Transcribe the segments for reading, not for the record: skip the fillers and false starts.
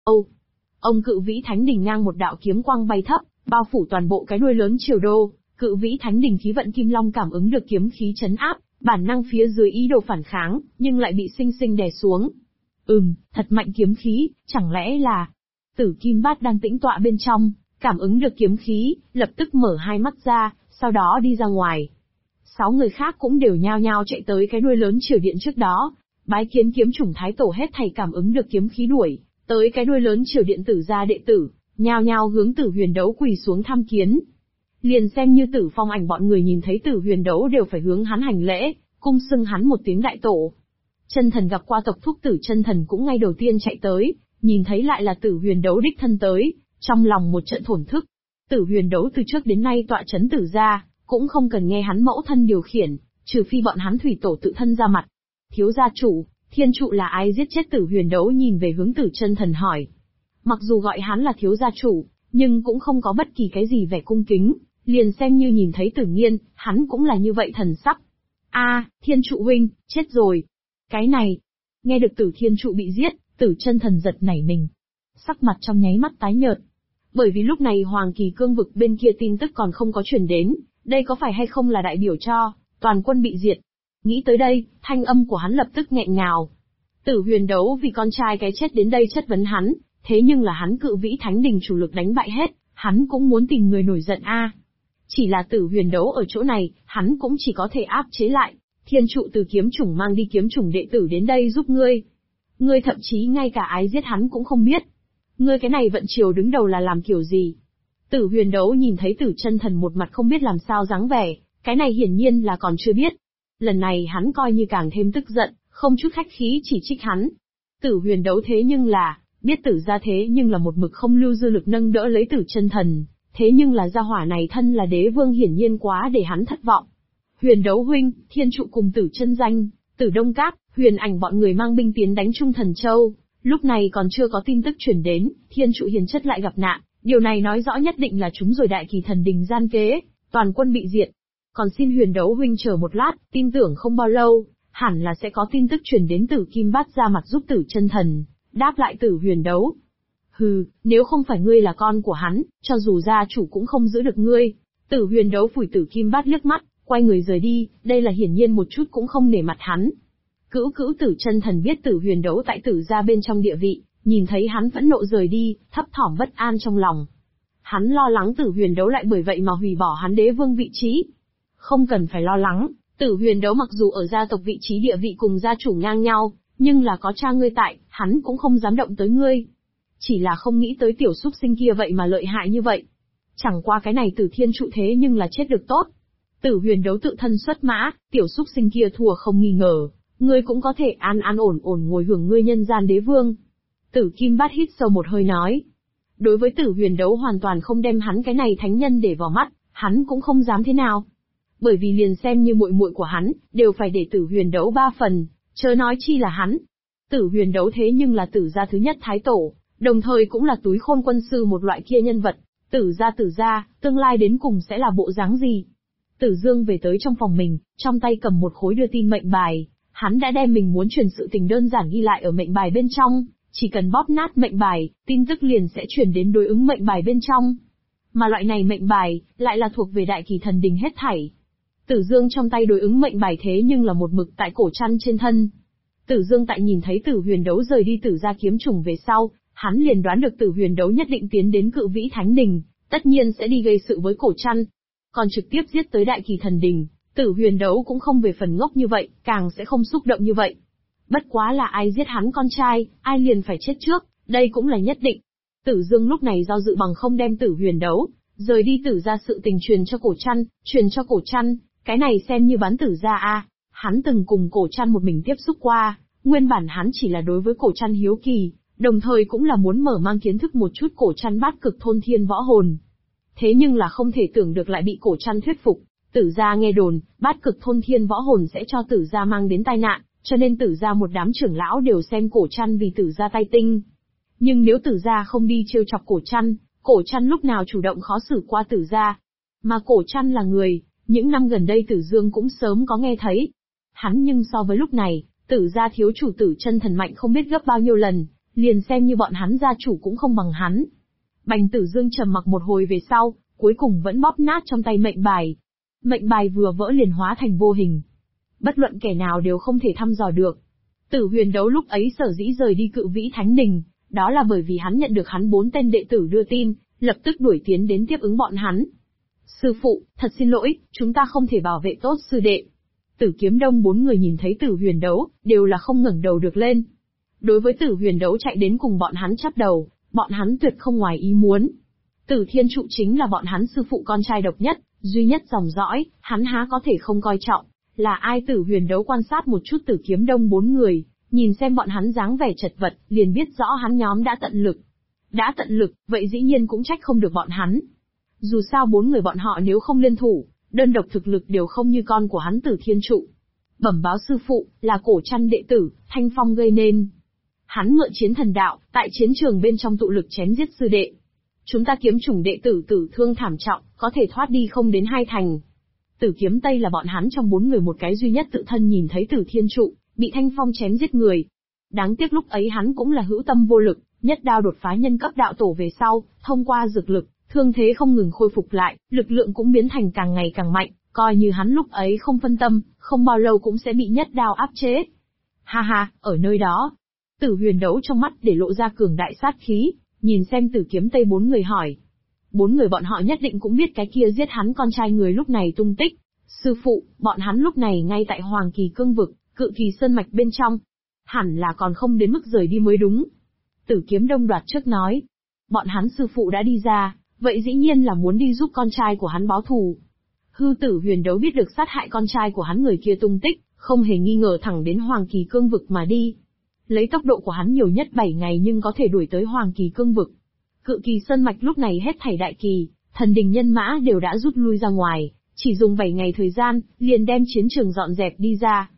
Ông Cự Vĩ Thánh Đình ngang một đạo kiếm quang bay thấp, bao phủ toàn bộ cái đuôi lớn Triều Đô. Cự Vĩ Thánh Đình khí vận Kim Long cảm ứng được kiếm khí chấn áp, bản năng phía dưới ý đồ phản kháng, nhưng lại bị sinh sinh đè xuống. Thật mạnh kiếm khí, chẳng lẽ là... Tử Kim Bát đang tĩnh tọa bên trong, cảm ứng được kiếm khí, lập tức mở hai mắt ra, sau đó đi ra ngoài. 6 người khác cũng đều nhao nhao chạy tới cái đuôi lớn Triều Điện trước đó, bái kiến kiếm chủng Thái Tổ hết thảy cảm ứng được kiếm khí đuổi tới cái đuôi lớn Triều Điện Tử gia đệ tử, nhao nhao hướng Tử Huyền Đấu quỳ xuống tham kiến. Liền xem như Tử Phong Ảnh bọn người nhìn thấy Tử Huyền Đấu đều phải hướng hắn hành lễ, cung xưng hắn một tiếng đại tổ. Chân Thần gặp qua tộc thúc Tử Chân Thần cũng ngay đầu tiên chạy tới, nhìn thấy lại là Tử Huyền Đấu đích thân tới, trong lòng một trận thổn thức. Tử Huyền Đấu từ trước đến nay tọa chấn Tử gia, cũng không cần nghe hắn mẫu thân điều khiển, trừ phi bọn hắn thủy tổ tự thân ra mặt. Thiếu gia chủ, thiên trụ là ai giết chết Tử Huyền Đấu nhìn về hướng Tử Chân Thần hỏi. Mặc dù gọi hắn là thiếu gia chủ, nhưng cũng không có bất kỳ cái gì vẻ cung kính, liền xem như nhìn thấy Tử Nghiên, hắn cũng là như vậy thần sắc. Thiên trụ huynh, chết rồi. Cái này, nghe được Tử Thiên trụ bị giết, Tử Chân Thần giật nảy mình. Sắc mặt trong nháy mắt tái nhợt. Bởi vì lúc này Hoàng Kỳ cương vực bên kia tin tức còn không có truyền đến, đây có phải hay không là đại biểu cho toàn quân bị diệt. Nghĩ tới đây, thanh âm của hắn lập tức nghẹn ngào. Tử Huyền Đấu vì con trai cái chết đến đây chất vấn hắn, thế nhưng là hắn Cự Vĩ Thánh Đình chủ lực đánh bại hết, hắn cũng muốn tìm người nổi giận Chỉ là Tử Huyền Đấu ở chỗ này, hắn cũng chỉ có thể áp chế lại. Thiên trụ từ kiếm chủng mang đi kiếm chủng đệ tử đến đây giúp ngươi. Ngươi thậm chí ngay cả ai giết hắn cũng không biết. Ngươi cái này vận triều đứng đầu là làm kiểu gì? Tử Huyền Đấu nhìn thấy Tử Chân Thần một mặt không biết làm sao dáng vẻ, cái này hiển nhiên là còn chưa biết. Lần này hắn coi như càng thêm tức giận, không chút khách khí chỉ trích hắn. Tử Huyền Đấu thế nhưng là, biết Tử gia thế nhưng là một mực không lưu dư lực nâng đỡ lấy Tử Chân Thần, thế nhưng là gia hỏa này thân là đế vương hiển nhiên quá để hắn thất vọng. Huyền Đấu huynh, thiên trụ cùng Tử Chân Danh, Tử Đông Cáp, Huyền Ảnh bọn người mang binh tiến đánh Trung Thần Châu, lúc này còn chưa có tin tức chuyển đến, thiên trụ hiền chất lại gặp nạn, điều này nói rõ nhất định là chúng rồi Đại Kỳ Thần Đình gian kế, toàn quân bị diệt. Còn xin Huyền Đấu huynh chờ một lát, tin tưởng không bao lâu, hẳn là sẽ có tin tức truyền đến Tử Kim Bát ra mặt giúp Tử Chân Thần, đáp lại Tử Huyền Đấu. Nếu không phải ngươi là con của hắn, cho dù gia chủ cũng không giữ được ngươi. Tử Huyền Đấu phủi Tử Kim Bát liếc mắt, quay người rời đi, đây là hiển nhiên một chút cũng không nể mặt hắn. Cữu Tử Chân Thần biết Tử Huyền Đấu tại Tử gia bên trong địa vị, nhìn thấy hắn phẫn nộ rời đi, thấp thỏm bất an trong lòng. Hắn lo lắng Tử Huyền Đấu lại bởi vậy mà hủy bỏ hắn đế vương vị trí. Không cần phải lo lắng, Tử Huyền Đấu mặc dù ở gia tộc vị trí địa vị cùng gia chủ ngang nhau, nhưng là có cha ngươi tại, hắn cũng không dám động tới ngươi. Chỉ là không nghĩ tới tiểu súc sinh kia vậy mà lợi hại như vậy. Chẳng qua cái này Tử Thiên trụ thế nhưng là chết được tốt. Tử Huyền Đấu tự thân xuất mã, tiểu súc sinh kia thua không nghi ngờ, ngươi cũng có thể an an ổn ổn ngồi hưởng ngươi nhân gian đế vương. Tử Kim Bát hít sâu một hơi nói. Đối với Tử Huyền Đấu hoàn toàn không đem hắn cái này thánh nhân để vào mắt, hắn cũng không dám thế nào. Bởi vì liền xem như muội muội của hắn, đều phải để Tử Huyền Đấu 3 phần, chớ nói chi là hắn. Tử Huyền Đấu thế nhưng là Tử gia thứ nhất thái tổ, đồng thời cũng là túi khôn quân sư một loại kia nhân vật. Tử gia, tương lai đến cùng sẽ là bộ dáng gì? Tử Dương về tới trong phòng mình, trong tay cầm một khối đưa tin mệnh bài, hắn đã đem mình muốn truyền sự tình đơn giản ghi lại ở mệnh bài bên trong, chỉ cần bóp nát mệnh bài, tin tức liền sẽ truyền đến đối ứng mệnh bài bên trong. Mà loại này mệnh bài, lại là thuộc về Đại Kỳ Thần Đình hết thảy. Tử Dương trong tay đối ứng mệnh bài thế nhưng là một mực tại cổ chăn trên thân. Tử Dương tại nhìn thấy Tử Huyền Đấu rời đi Tử gia kiếm chủng về sau, hắn liền đoán được Tử Huyền Đấu nhất định tiến đến Cự Vĩ Thánh Đình, tất nhiên sẽ đi gây sự với cổ chăn. Còn trực tiếp giết tới Đại Kỳ Thần Đình, Tử Huyền Đấu cũng không về phần ngốc như vậy, càng sẽ không xúc động như vậy. Bất quá là ai giết hắn con trai, ai liền phải chết trước, đây cũng là nhất định. Tử Dương lúc này do dự bằng không đem Tử Huyền Đấu rời đi Tử gia sự tình truyền cho cổ chăn, cái này xem như bán Tử gia hắn từng cùng cổ chăn một mình tiếp xúc qua, nguyên bản hắn chỉ là đối với cổ chăn hiếu kỳ, đồng thời cũng là muốn mở mang kiến thức một chút cổ chăn bát cực thôn thiên võ hồn. Thế nhưng là không thể tưởng được lại bị cổ chăn thuyết phục. Tử gia nghe đồn, bát cực thôn thiên võ hồn sẽ cho Tử gia mang đến tai nạn, cho nên Tử gia một đám trưởng lão đều xem cổ chăn vì Tử gia tay tinh. Nhưng nếu Tử gia không đi trêu chọc cổ chăn lúc nào chủ động khó xử qua Tử gia. Mà cổ chăn là người, những năm gần đây Tử Dương cũng sớm có nghe thấy. Hắn nhưng so với lúc này, Tử gia thiếu chủ Tử Chân Thần mạnh không biết gấp bao nhiêu lần, liền xem như bọn hắn gia chủ cũng không bằng hắn. Bành Tử Dương trầm mặc một hồi về sau, cuối cùng vẫn bóp nát trong tay mệnh bài. Mệnh bài vừa vỡ liền hóa thành vô hình. Bất luận kẻ nào đều không thể thăm dò được. Tử Huyền Đấu lúc ấy sở dĩ rời đi Cự Vĩ Thánh Đình, đó là bởi vì hắn nhận được hắn 4 tên đệ tử đưa tin, lập tức đuổi tiến đến tiếp ứng bọn hắn. Sư phụ, thật xin lỗi, chúng ta không thể bảo vệ tốt sư đệ. Tử Kiếm Đông 4 người nhìn thấy Tử Huyền Đấu, đều là không ngẩng đầu được lên. Đối với Tử Huyền Đấu chạy đến cùng bọn hắn chắp đầu, bọn hắn tuyệt không ngoài ý muốn. Tử Thiên Trụ chính là bọn hắn sư phụ con trai độc nhất, duy nhất dòng dõi, hắn há có thể không coi trọng. Là ai? Tử Huyền Đấu quan sát một chút Tử Kiếm Đông 4 người, nhìn xem bọn hắn dáng vẻ chật vật, liền biết rõ hắn nhóm đã tận lực. Đã tận lực, vậy dĩ nhiên cũng trách không được bọn hắn. Dù sao 4 người bọn họ nếu không liên thủ, đơn độc thực lực đều không như con của hắn Tử Thiên Trụ. Bẩm báo sư phụ, là Cổ Trăn đệ tử, Thanh Phong gây nên. Hắn mượn chiến thần đạo, tại chiến trường bên trong tụ lực chém giết sư đệ. Chúng ta kiếm chủng đệ tử tử thương thảm trọng, có thể thoát đi không đến 2 thành. Tử Kiếm Tây là bọn hắn trong 4 người một cái duy nhất tự thân nhìn thấy Tử Thiên Trụ, bị Thanh Phong chém giết người. Đáng tiếc lúc ấy hắn cũng là hữu tâm vô lực, nhất đao đột phá nhân cấp đạo tổ về sau, thông qua dược lực, thương thế không ngừng khôi phục lại, lực lượng cũng biến thành càng ngày càng mạnh, coi như hắn lúc ấy không phân tâm, không bao lâu cũng sẽ bị nhất đao áp chế. Ha ha, ở nơi đó, Tử Huyền Đấu trong mắt để lộ ra cường đại sát khí, nhìn xem Tử Kiếm Tây 4 người hỏi. 4 người bọn họ nhất định cũng biết cái kia giết hắn con trai người lúc này tung tích. Sư phụ, bọn hắn lúc này ngay tại Hoàng Kỳ Cương Vực, Cự Kỳ Sơn Mạch bên trong. Hẳn là còn không đến mức rời đi mới đúng. Tử Kiếm Đông đoạt trước nói. Bọn hắn sư phụ đã đi ra, vậy dĩ nhiên là muốn đi giúp con trai của hắn báo thù. Hư Tử Huyền Đấu biết được sát hại con trai của hắn người kia tung tích, không hề nghi ngờ thẳng đến Hoàng Kỳ Cương Vực mà đi. Lấy tốc độ của hắn nhiều nhất 7 ngày nhưng có thể đuổi tới Hoàng Kỳ Cương Vực. Cự Kỳ Sơn Mạch lúc này hết thảy đại kỳ, thần đình nhân mã đều đã rút lui ra ngoài, chỉ dùng 7 ngày thời gian, liền đem chiến trường dọn dẹp đi ra.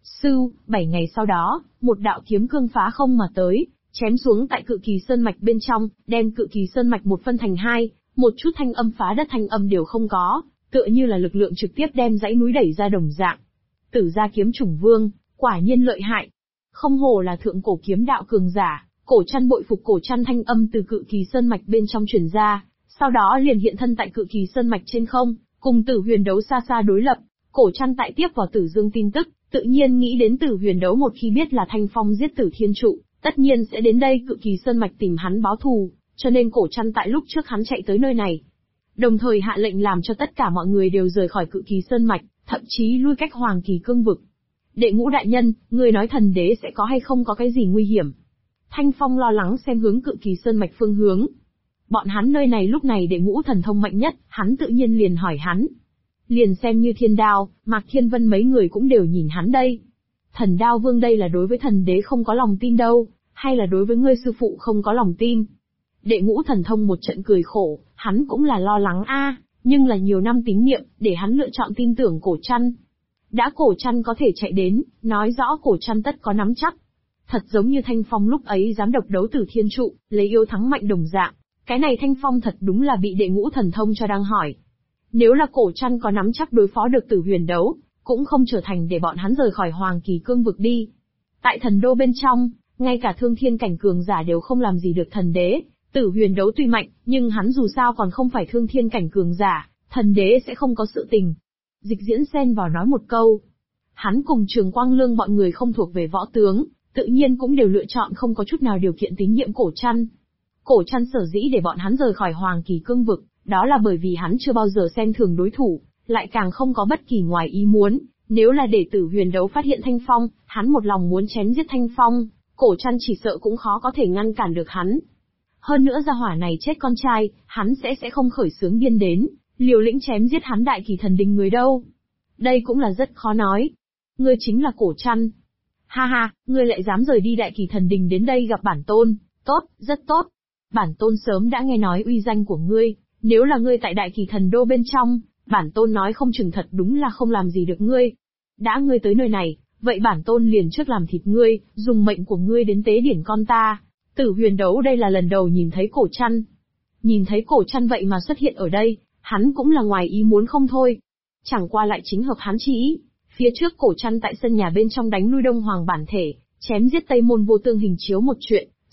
7 ngày sau đó, một đạo kiếm cương phá không mà tới, chém xuống tại Cự Kỳ Sơn Mạch bên trong, đem Cự Kỳ Sơn Mạch một phân thành 2, một chút thanh âm phá đất thanh âm đều không có, tựa như là lực lượng trực tiếp đem dãy núi đẩy ra đồng dạng. Tử gia kiếm chủng vương, quả nhiên lợi hại. Không hổ là thượng cổ kiếm đạo cường giả. Cổ Trăn bội phục. Cổ Trăn thanh âm từ Cự Kỳ Sơn Mạch bên trong truyền ra, sau đó liền hiện thân tại Cự Kỳ Sơn Mạch trên không, cùng Tử Huyền Đấu xa xa đối lập. Cổ Trăn tại tiếp vào Tử Dương tin tức, tự nhiên nghĩ đến Tử Huyền Đấu một khi biết là Thanh Phong giết Tử Thiên Trụ, tất nhiên sẽ đến đây Cự Kỳ Sơn Mạch tìm hắn báo thù, cho nên Cổ Trăn tại lúc trước hắn chạy tới nơi này. Đồng thời hạ lệnh làm cho tất cả mọi người đều rời khỏi Cự Kỳ Sơn Mạch, thậm chí lui cách Hoàng Kỳ Cương Vực. Đệ Ngũ đại nhân, người nói thần đế sẽ có hay không có cái gì nguy hiểm? Thanh Phong lo lắng xem hướng Cự Kỳ Sơn Mạch phương hướng. Bọn hắn nơi này lúc này Đệ Ngũ thần thông mạnh nhất, hắn tự nhiên liền hỏi hắn. Liền xem như Thiên Đao, Mạc Thiên Vân mấy người cũng đều nhìn hắn đây. Thần Đao Vương đây là đối với thần đế không có lòng tin đâu, hay là đối với ngươi sư phụ không có lòng tin? Đệ Ngũ thần thông một trận cười khổ, hắn cũng là lo lắng nhưng là nhiều năm tín niệm, để hắn lựa chọn tin tưởng Cổ Trăn. Đã Cổ Trăn có thể chạy đến, nói rõ Cổ Trăn tất có nắm chắc. Thật giống như Thanh Phong lúc ấy dám độc đấu Tử Thiên Trụ, lấy yếu thắng mạnh đồng dạng. Cái này Thanh Phong thật đúng là bị Đệ Ngũ thần thông cho đang hỏi. Nếu là Cổ Trăn có nắm chắc đối phó được Tử Huyền Đấu, cũng không trở thành để bọn hắn rời khỏi Hoàng Kỳ Cương Vực đi. Tại thần đô bên trong, ngay cả thương thiên cảnh cường giả đều không làm gì được thần đế. Tử Huyền Đấu tuy mạnh, nhưng hắn dù sao còn không phải thương thiên cảnh cường giả, thần đế sẽ không có sự tình. Dịch Diễn xen vào nói một câu. Hắn cùng Trường Quang Lương bọn người không thuộc về võ tướng, tự nhiên cũng đều lựa chọn không có chút nào điều kiện tín nhiệm Cổ Trăn. Cổ Trăn sở dĩ để bọn hắn rời khỏi Hoàng Kỳ Cương Vực, đó là bởi vì hắn chưa bao giờ xem thường đối thủ, lại càng không có bất kỳ ngoài ý muốn. Nếu là để Tử Huyền Đấu phát hiện Thanh Phong, hắn một lòng muốn chém giết Thanh Phong, Cổ Trăn chỉ sợ cũng khó có thể ngăn cản được hắn. Hơn nữa gia hỏa này chết con trai, hắn sẽ không khởi xướng điên đến, liều lĩnh chém giết hắn Đại Kỳ Thần Đình người đâu. Đây cũng là rất khó nói. Ngươi chính là Cổ Trăn. Ha ha, ngươi lại dám rời đi Đại Kỳ Thần Đình đến đây gặp bản tôn, tốt, rất tốt. Bản tôn sớm đã nghe nói uy danh của ngươi, nếu là ngươi tại Đại Kỳ Thần Đô bên trong, bản tôn nói không chừng thật đúng là không làm gì được ngươi. Đã ngươi tới nơi này, vậy bản tôn liền trước làm thịt ngươi, dùng mệnh của ngươi đến tế điển con ta. Tử Huyền Đấu đây là lần đầu nhìn thấy Cổ Trăn. Nhìn thấy Cổ Trăn vậy mà xuất hiện ở đây, hắn cũng là ngoài ý muốn không thôi. Chẳng qua lại chính hợp hắn chi ý. Phía trước Cổ Trăn tại sân nhà bên trong đánh lui Đông Hoàng bản thể, chém giết Tây Môn Vô Tương hình chiếu một chuyện,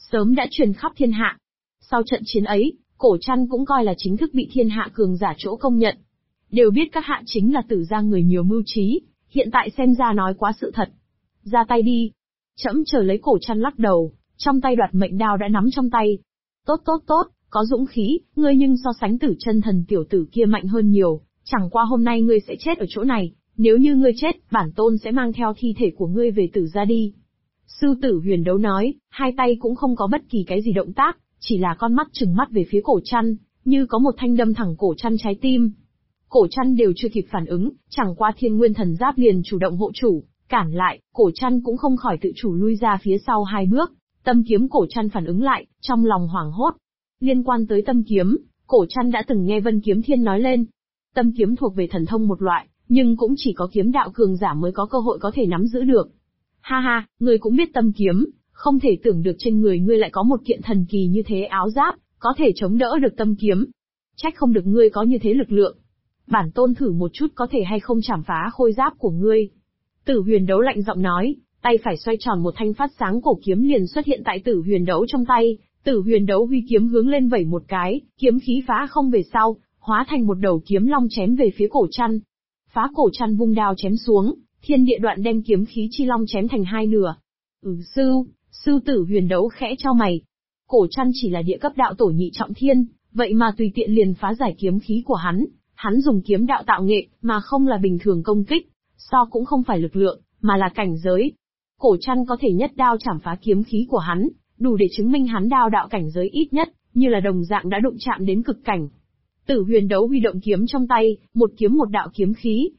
sớm đã truyền khắp thiên hạ. Sau trận chiến ấy, Cổ Trăn cũng coi là chính thức bị thiên hạ cường giả chỗ công nhận. Đều biết các hạ chính là Tử gia người nhiều mưu trí, hiện tại xem ra nói quá sự thật. Ra tay đi. Trẫm chờ lấy. Cổ Trăn lắc đầu, trong tay đoạt mệnh đao đã nắm trong tay. Tốt tốt tốt, có dũng khí, ngươi nhưng so sánh Tử Chân Thần tiểu tử kia mạnh hơn nhiều, chẳng qua hôm nay ngươi sẽ chết ở chỗ này, nếu như ngươi chết, bản tôn sẽ mang theo thi thể của ngươi về Tử gia đi. Sư Tử Huyền Đấu nói, hai tay cũng không có bất kỳ cái gì động tác, chỉ là con mắt trừng mắt về phía Cổ Trăn, như có một thanh đâm thẳng Cổ Trăn trái tim. Cổ Trăn đều chưa kịp phản ứng, chẳng qua Thiên Nguyên Thần Giáp liền chủ động hộ chủ, cản lại, Cổ Trăn cũng không khỏi tự chủ lui ra phía sau 2 bước. Tâm kiếm Cổ Trăn phản ứng lại, trong lòng hoảng hốt. Liên quan tới tâm kiếm, Cổ Trăn đã từng nghe Vân Kiếm Thiên nói lên. Tâm kiếm thuộc về thần thông một loại, nhưng cũng chỉ có kiếm đạo cường giả mới có cơ hội có thể nắm giữ được. Ha ha, ngươi cũng biết tâm kiếm, không thể tưởng được trên người ngươi lại có một kiện thần kỳ như thế áo giáp, có thể chống đỡ được tâm kiếm. Trách không được ngươi có như thế lực lượng. Bản tôn thử một chút có thể hay không chảm phá khôi giáp của ngươi. Tử Huyền Đấu lạnh giọng nói, tay phải xoay tròn một thanh phát sáng cổ kiếm liền xuất hiện tại Tử Huyền Đấu trong tay. Tử Huyền Đấu huy kiếm hướng lên vẩy một cái, kiếm khí phá không về sau, hóa thành một đầu kiếm long chém về phía Cổ Trăn. Phá Cổ Trăn vung đao chém xuống, thiên địa đoạn đem kiếm khí chi long chém thành 2 nửa. Sư Tử Huyền Đấu khẽ chau mày. Cổ Trăn chỉ là địa cấp đạo tổ nhị trọng thiên, vậy mà tùy tiện liền phá giải kiếm khí của hắn. Hắn dùng kiếm đạo tạo nghệ, mà không là bình thường công kích, cũng không phải lực lượng, mà là cảnh giới. Cổ Trăn có thể nhất đao chảm phá kiếm khí của hắn, đủ để chứng minh hắn đao đạo cảnh giới ít nhất, như là đồng dạng đã đụng chạm đến cực cảnh. Tử Huyền Đấu huy động kiếm trong tay, một kiếm một đạo kiếm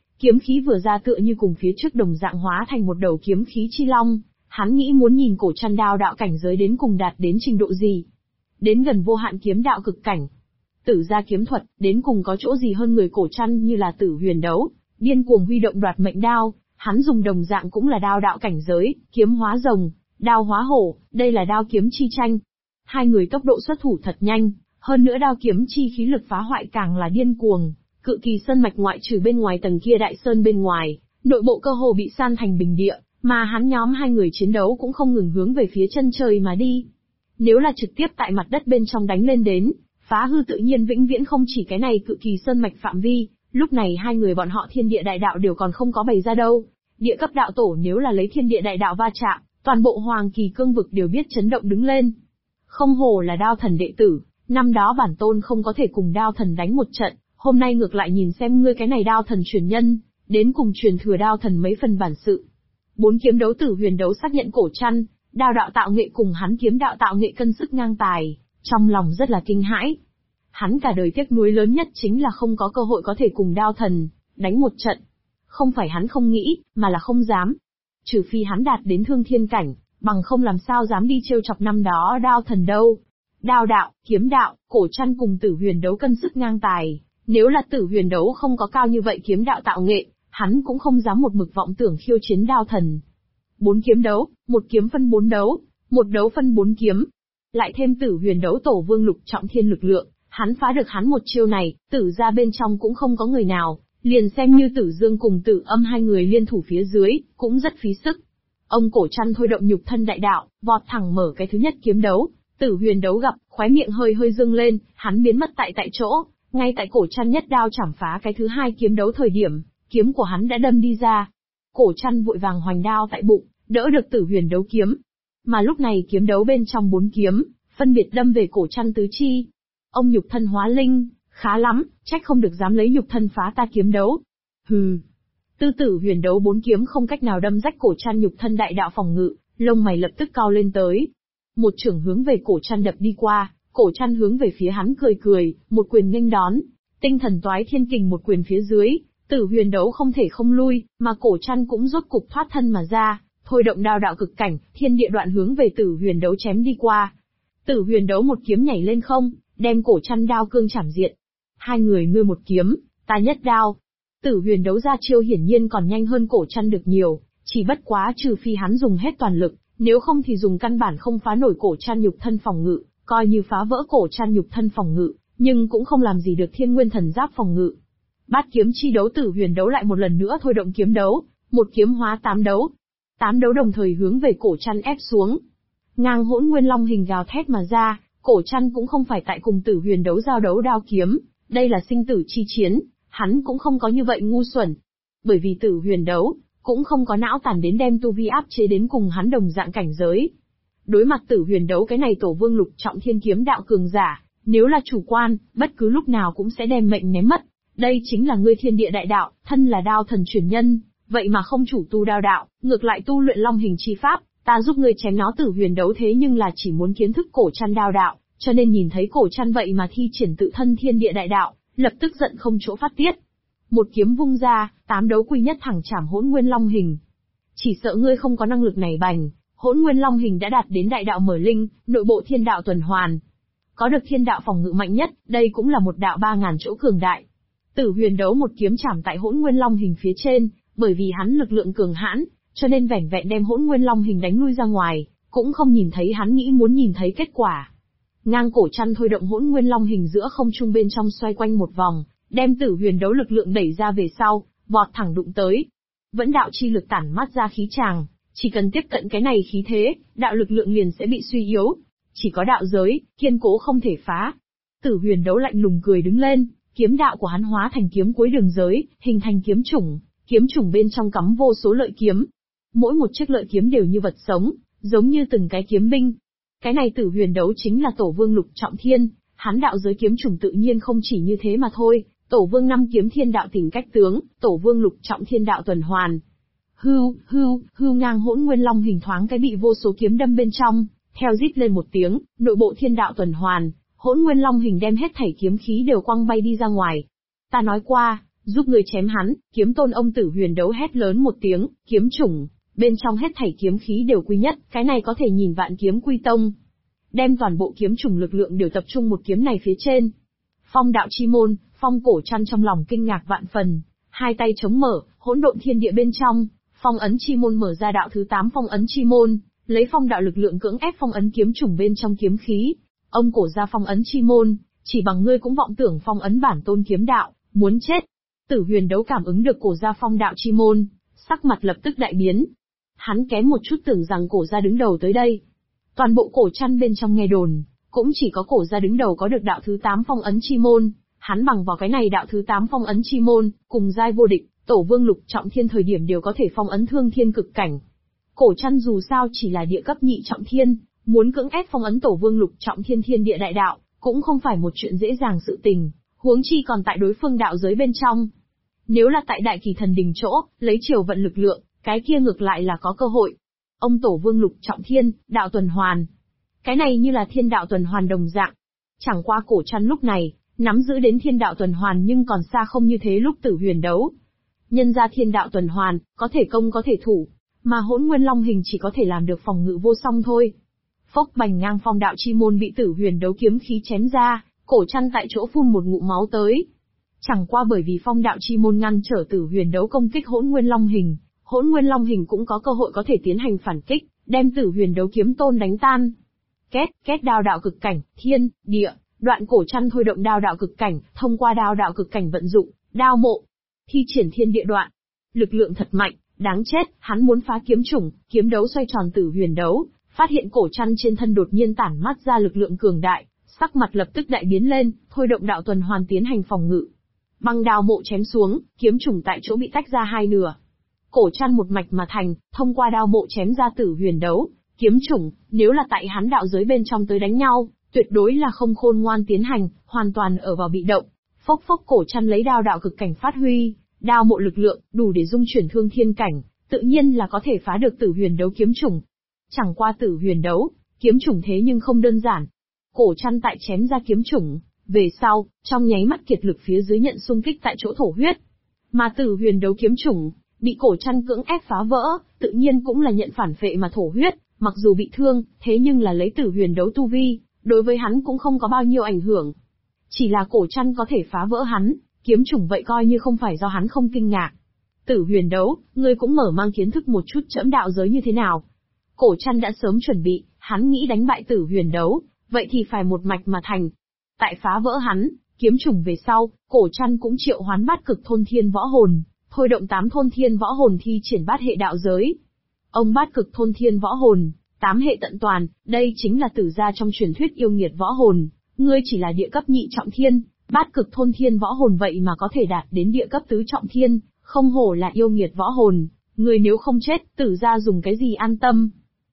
khí vừa ra tựa như cùng phía trước đồng dạng hóa thành một đầu kiếm khí chi long. Hắn nghĩ muốn nhìn Cổ Trăn đao đạo cảnh giới đến cùng đạt đến trình độ gì. Đến gần vô hạn kiếm đạo cực cảnh. Tử gia kiếm thuật, đến cùng có chỗ gì hơn người Cổ Trăn như là Tử Huyền Đấu, điên cuồng huy động đoạt mệnh đao, hắn dùng đồng dạng cũng là đao đạo cảnh giới, kiếm hóa rồng, đao hóa hổ, đây là đao kiếm chi tranh. Hai người tốc độ xuất thủ thật nhanh, hơn nữa đao kiếm chi khí lực phá hoại càng là điên cuồng. Cự Kỳ Sơn mạch ngoại trừ bên ngoài tầng kia đại sơn bên ngoài, nội bộ cơ hồ bị san thành bình địa, mà hắn nhóm hai người chiến đấu cũng không ngừng hướng về phía chân trời mà đi. Nếu là trực tiếp tại mặt đất bên trong đánh lên đến, phá hư tự nhiên vĩnh viễn không chỉ cái này Cự Kỳ Sơn mạch phạm vi, lúc này hai người bọn họ thiên địa đại đạo đều còn không có bày ra đâu. Địa cấp đạo tổ nếu là lấy thiên địa đại đạo va chạm, toàn bộ Hoàng Kỳ cương vực đều biết chấn động đứng lên. Không hổ là đao thần đệ tử, năm đó bản tôn không có thể cùng đao thần đánh một trận, hôm nay ngược lại nhìn xem ngươi cái này đao thần truyền nhân, đến cùng truyền thừa đao thần mấy phần bản sự. 4 kiếm đấu Tử Huyền Đấu xác nhận Cổ Trăn, đao đạo tạo nghệ cùng hắn kiếm đạo tạo nghệ cân sức ngang tài, trong lòng rất là kinh hãi. Hắn cả đời tiếc nuối lớn nhất chính là không có cơ hội có thể cùng đao thần đánh một trận. Không phải hắn không nghĩ, mà là không dám. Trừ phi hắn đạt đến thương thiên cảnh, bằng không làm sao dám đi trêu chọc năm đó đao thần đâu. Đao đạo, kiếm đạo, Cổ Trăn cùng Tử Huyền Đấu cân sức ngang tài. Nếu là Tử Huyền Đấu không có cao như vậy kiếm đạo tạo nghệ, hắn cũng không dám một mực vọng tưởng khiêu chiến đao thần. 4 kiếm đấu, một kiếm phân 4 đấu, một đấu phân 4 kiếm. Lại thêm Tử Huyền Đấu tổ vương lục trọng thiên lực lượng, hắn phá được hắn một chiêu này, Tử gia bên trong cũng không có người nào, liền xem như Tử Dương cùng Tử Âm hai người liên thủ phía dưới, cũng rất phí sức. Ông Cổ Trăn thôi động nhục thân đại đạo, vọt thẳng mở cái thứ nhất kiếm đấu, Tử Huyền Đấu gặp, khóe miệng hơi hơi dương lên, hắn biến mất tại chỗ, ngay tại Cổ Trăn nhất đao chảm phá cái thứ hai kiếm đấu thời điểm, kiếm của hắn đã đâm đi ra. Cổ Trăn vội vàng hoành đao tại bụng, đỡ được Tử Huyền Đấu kiếm. Mà lúc này kiếm đấu bên trong 4 kiếm, phân biệt đâm về Cổ Trăn tứ chi. Ông nhục thân hóa linh, khá lắm, trách không được dám lấy nhục thân phá ta kiếm đấu. Hừ. Tử Huyền Đấu 4 kiếm không cách nào đâm rách Cổ Trăn nhục thân đại đạo phòng ngự, lông mày lập tức cao lên tới. Một chưởng hướng về Cổ Trăn đập đi qua, Cổ Trăn hướng về phía hắn cười, một quyền nghênh đón. Tinh thần toái thiên kình một quyền phía dưới, Tử Huyền Đấu không thể không lui, mà Cổ Trăn cũng rốt cục thoát thân mà ra, thôi động đao đạo cực cảnh, thiên địa đoạn hướng về Tử Huyền Đấu chém đi qua. Tử Huyền Đấu một kiếm nhảy lên không, đem Cổ Trăn đao cương chảm diện. Hai người ngươi một kiếm, ta nhất đao. Tử Huyền Đấu ra chiêu hiển nhiên còn nhanh hơn Cổ Trăn được nhiều, chỉ bất quá trừ phi hắn dùng hết toàn lực, nếu không thì dùng căn bản không phá nổi Cổ Trăn nhục thân phòng ngự, coi như phá vỡ Cổ Trăn nhục thân phòng ngự, nhưng cũng không làm gì được Thiên Nguyên Thần Giáp phòng ngự. Bát kiếm chi đấu Tử Huyền Đấu lại một lần nữa thôi động kiếm đấu, một kiếm hóa 8 đấu. 8 đấu đồng thời hướng về Cổ Trăn ép xuống. Ngang hỗn nguyên long hình gào thét mà ra, Cổ Trăn cũng không phải tại cùng Tử Huyền đấu giao đấu đao kiếm, đây là sinh tử chi chiến, hắn cũng không có như vậy ngu xuẩn. Bởi vì Tử Huyền đấu, cũng không có não tàn đến đem tu vi áp chế đến cùng hắn đồng dạng cảnh giới. Đối mặt Tử Huyền đấu cái này tổ vương lục trọng thiên kiếm đạo cường giả, nếu là chủ quan, bất cứ lúc nào cũng sẽ đem mệnh ném mất. Đây chính là ngươi thiên địa đại đạo, thân là đao thần truyền nhân, vậy mà không chủ tu đao đạo, ngược lại tu luyện long hình chi pháp, ta giúp ngươi chém nó. Tử Huyền đấu thế nhưng là chỉ muốn kiến thức Cổ Trăn đao đạo, cho nên nhìn thấy Cổ Trăn vậy mà thi triển tự thân thiên địa đại đạo, lập tức giận không chỗ phát tiết. Một kiếm vung ra, 8 đấu quy nhất thẳng chảm hỗn nguyên long hình. Chỉ sợ ngươi không có năng lực này bành, hỗn nguyên long hình đã đạt đến đại đạo mở linh, nội bộ thiên đạo tuần hoàn. Có được thiên đạo phòng ngự mạnh nhất, đây cũng là một đạo 3000 chỗ cường đại. Tử Huyền đấu một kiếm chảm tại hỗn nguyên long hình phía trên, bởi vì hắn lực lượng cường hãn, cho nên vẻn vẹn đem hỗn nguyên long hình đánh lui ra ngoài, cũng không nhìn thấy hắn nghĩ muốn nhìn thấy kết quả. Ngang Cổ Trăn thôi động hỗn nguyên long hình giữa không trung bên trong xoay quanh một vòng, đem Tử Huyền đấu lực lượng đẩy ra về sau, vọt thẳng đụng tới. Vẫn đạo chi lực tản mát ra khí tràng, chỉ cần tiếp cận cái này khí thế, đạo lực lượng liền sẽ bị suy yếu. Chỉ có đạo giới, kiên cố không thể phá. Tử Huyền đấu lạnh lùng cười đứng lên, kiếm đạo của hắn hóa thành kiếm cuối đường giới, hình thành kiếm chủng bên trong cắm vô số lợi kiếm. Mỗi một chiếc lợi kiếm đều như vật sống, giống như từng cái kiếm binh. Cái này Tử Huyền đấu chính là tổ vương lục trọng thiên, hắn đạo giới kiếm chủng tự nhiên không chỉ như thế mà thôi, tổ vương 5 kiếm thiên đạo tỉnh cách tướng, tổ vương lục trọng thiên đạo tuần hoàn. Hưu ngang hỗn nguyên long hình thoáng cái bị vô số kiếm đâm bên trong, theo rít lên một tiếng, nội bộ thiên đạo tuần hoàn, hỗn nguyên long hình đem hết thảy kiếm khí đều quăng bay đi ra ngoài. Ta nói qua, giúp người chém hắn, kiếm tôn ông Tử Huyền đấu hét lớn một tiếng, kiếm chủng, bên trong hết thảy kiếm khí đều quy nhất, cái này có thể nhìn vạn kiếm quy tông. Đem toàn bộ kiếm chủng lực lượng đều tập trung một kiếm này phía trên. Phong đạo chi môn, Phong Cổ Trăn trong lòng kinh ngạc vạn phần, hai tay chống mở, hỗn độn thiên địa bên trong, phong ấn chi môn mở ra đạo thứ 8 phong ấn chi môn, lấy phong đạo lực lượng cưỡng ép phong ấn kiếm chủng bên trong kiếm khí. Ông cổ ra phong ấn chi môn, chỉ bằng ngươi cũng vọng tưởng phong ấn bản tôn kiếm đạo, muốn chết. Tử Huyền đấu cảm ứng được cổ ra phong đạo chi môn, sắc mặt lập tức đại biến. Hắn kém một chút tưởng rằng cổ ra đứng đầu tới đây. Toàn bộ Cổ Trăn bên trong nghe đồn, cũng chỉ có cổ ra đứng đầu có được đạo thứ 8 phong ấn chi môn. Hắn bằng vào cái này đạo thứ 8 phong ấn chi môn, cùng giai vô địch, tổ vương lục trọng thiên thời điểm đều có thể phong ấn thương thiên cực cảnh. Cổ Trăn dù sao chỉ là địa cấp nhị trọng thiên, muốn cưỡng ép phong ấn tổ vương lục trọng thiên thiên địa đại đạo, cũng không phải một chuyện dễ dàng sự tình, huống chi còn tại đối phương đạo giới bên trong. Nếu là tại Đại Kỳ Thần Đình chỗ, lấy triều vận lực lượng, cái kia ngược lại là có cơ hội. Ông tổ vương lục trọng thiên, đạo tuần hoàn. Cái này như là thiên đạo tuần hoàn đồng dạng. Chẳng qua Cổ Trăn lúc này, nắm giữ đến thiên đạo tuần hoàn nhưng còn xa không như thế lúc Tử Huyền đấu. Nhân ra thiên đạo tuần hoàn, có thể công có thể thủ, mà hỗn nguyên long hình chỉ có thể làm được phòng ngự vô song thôi. Phốc bành ngang phong đạo chi môn bị Tử Huyền đấu kiếm khí chém ra, Cổ Trăn tại chỗ phun một ngụm máu tới. Chẳng qua bởi vì phong đạo chi môn ngăn trở Tử Huyền đấu công kích hỗn nguyên long hình, hỗn nguyên long hình cũng có cơ hội có thể tiến hành phản kích, đem Tử Huyền đấu kiếm tôn đánh tan. Két đao đạo cực cảnh, thiên, địa, đoạn. Cổ Trăn thôi động đao đạo cực cảnh, thông qua đao đạo cực cảnh vận dụng, đao mộ, thi triển thiên địa đoạn. Lực lượng thật mạnh, đáng chết, hắn muốn phá kiếm chủng, kiếm đấu xoay tròn Tử Huyền đấu, phát hiện Cổ Trăn trên thân đột nhiên tản mát ra lực lượng cường đại, sắc mặt lập tức đại biến lên, thôi động đạo tuần hoàn tiến hành phòng ngự. Băng đao mộ chém xuống, kiếm chủng tại chỗ bị tách ra hai nửa. Cổ Trăn một mạch mà thành, thông qua đao mộ chém ra Tử Huyền đấu, kiếm chủng, nếu là tại hắn đạo giới bên trong tới đánh nhau, tuyệt đối là không khôn ngoan tiến hành, hoàn toàn ở vào bị động. Phốc Cổ Trăn lấy đao đạo cực cảnh phát huy, đao mộ lực lượng, đủ để dung chuyển thương thiên cảnh, tự nhiên là có thể phá được Tử Huyền đấu kiếm chủng. Chẳng qua Tử Huyền đấu, kiếm chủng thế nhưng không đơn giản. Cổ Trăn tại chém ra kiếm chủng, về sau, trong nháy mắt kiệt lực phía dưới nhận xung kích tại chỗ thổ huyết. Mà Tử Huyền đấu kiếm chủng, bị Cổ Trăn cưỡng ép phá vỡ, tự nhiên cũng là nhận phản phệ mà thổ huyết, mặc dù bị thương, thế nhưng là lấy Tử Huyền đấu tu vi, đối với hắn cũng không có bao nhiêu ảnh hưởng. Chỉ là Cổ Trăn có thể phá vỡ hắn, kiếm chủng vậy coi như không phải do hắn không kinh ngạc. Tử Huyền đấu, ngươi cũng mở mang kiến thức một chút trẫm đạo giới như thế nào. Cổ Trăn đã sớm chuẩn bị, hắn nghĩ đánh bại Tử Huyền đấu, vậy thì phải một mạch mà thành. Tại phá vỡ hắn, kiếm chủng về sau, Cổ Trăn cũng triệu hoán bát cực thôn thiên võ hồn, thôi động 8 thôn thiên võ hồn thi triển bát hệ đạo giới. Ông bát cực thôn thiên võ hồn, Tám hệ tận toàn, đây chính là tử gia trong truyền thuyết yêu nghiệt võ hồn. Ngươi chỉ là địa cấp nhị trọng thiên, bát cực thôn thiên võ hồn vậy mà có thể đạt đến địa cấp tứ trọng thiên, không hổ là yêu nghiệt võ hồn. Ngươi nếu không chết, tử gia dùng cái gì an tâm?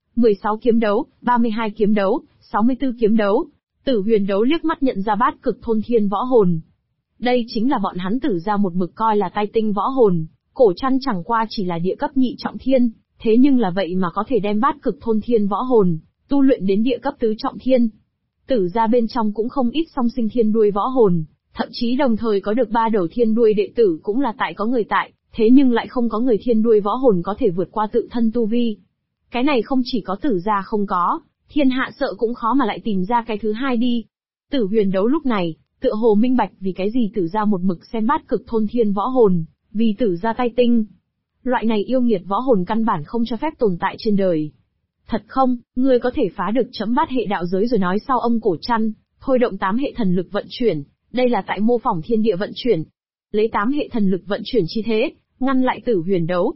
16 kiếm đấu, 32 kiếm đấu, 64 kiếm đấu. Tử Huyền Đấu liếc mắt nhận ra bát cực thôn thiên võ hồn. Đây chính là bọn hắn tử gia một mực coi là tai tinh võ hồn. Cổ Trăn chẳng qua chỉ là địa cấp nhị trọng thiên, thế nhưng là vậy mà có thể đem bát cực thôn thiên võ hồn tu luyện đến địa cấp tứ trọng thiên. Tử gia bên trong cũng không ít song sinh thiên đuôi võ hồn, thậm chí đồng thời có được 3 đầu thiên đuôi đệ tử cũng là tại có người tại, thế nhưng lại không có người thiên đuôi võ hồn có thể vượt qua tự thân tu vi. Cái này không chỉ có tử gia không có, thiên hạ sợ cũng khó mà lại tìm ra cái thứ hai đi. Tử Huyền Đấu lúc này, tựa hồ minh bạch vì cái gì tử gia một mực xem bát cực thôn thiên võ hồn, vì tử gia tai tinh. Loại này yêu nghiệt võ hồn căn bản không cho phép tồn tại trên đời. Thật không, ngươi có thể phá được chấm bát hệ đạo giới rồi nói sau ông Cổ Trăn, thôi động 8 hệ thần lực vận chuyển, đây là tại mô phỏng thiên địa vận chuyển. Lấy 8 hệ thần lực vận chuyển chi thế, ngăn lại Tử Huyền Đấu,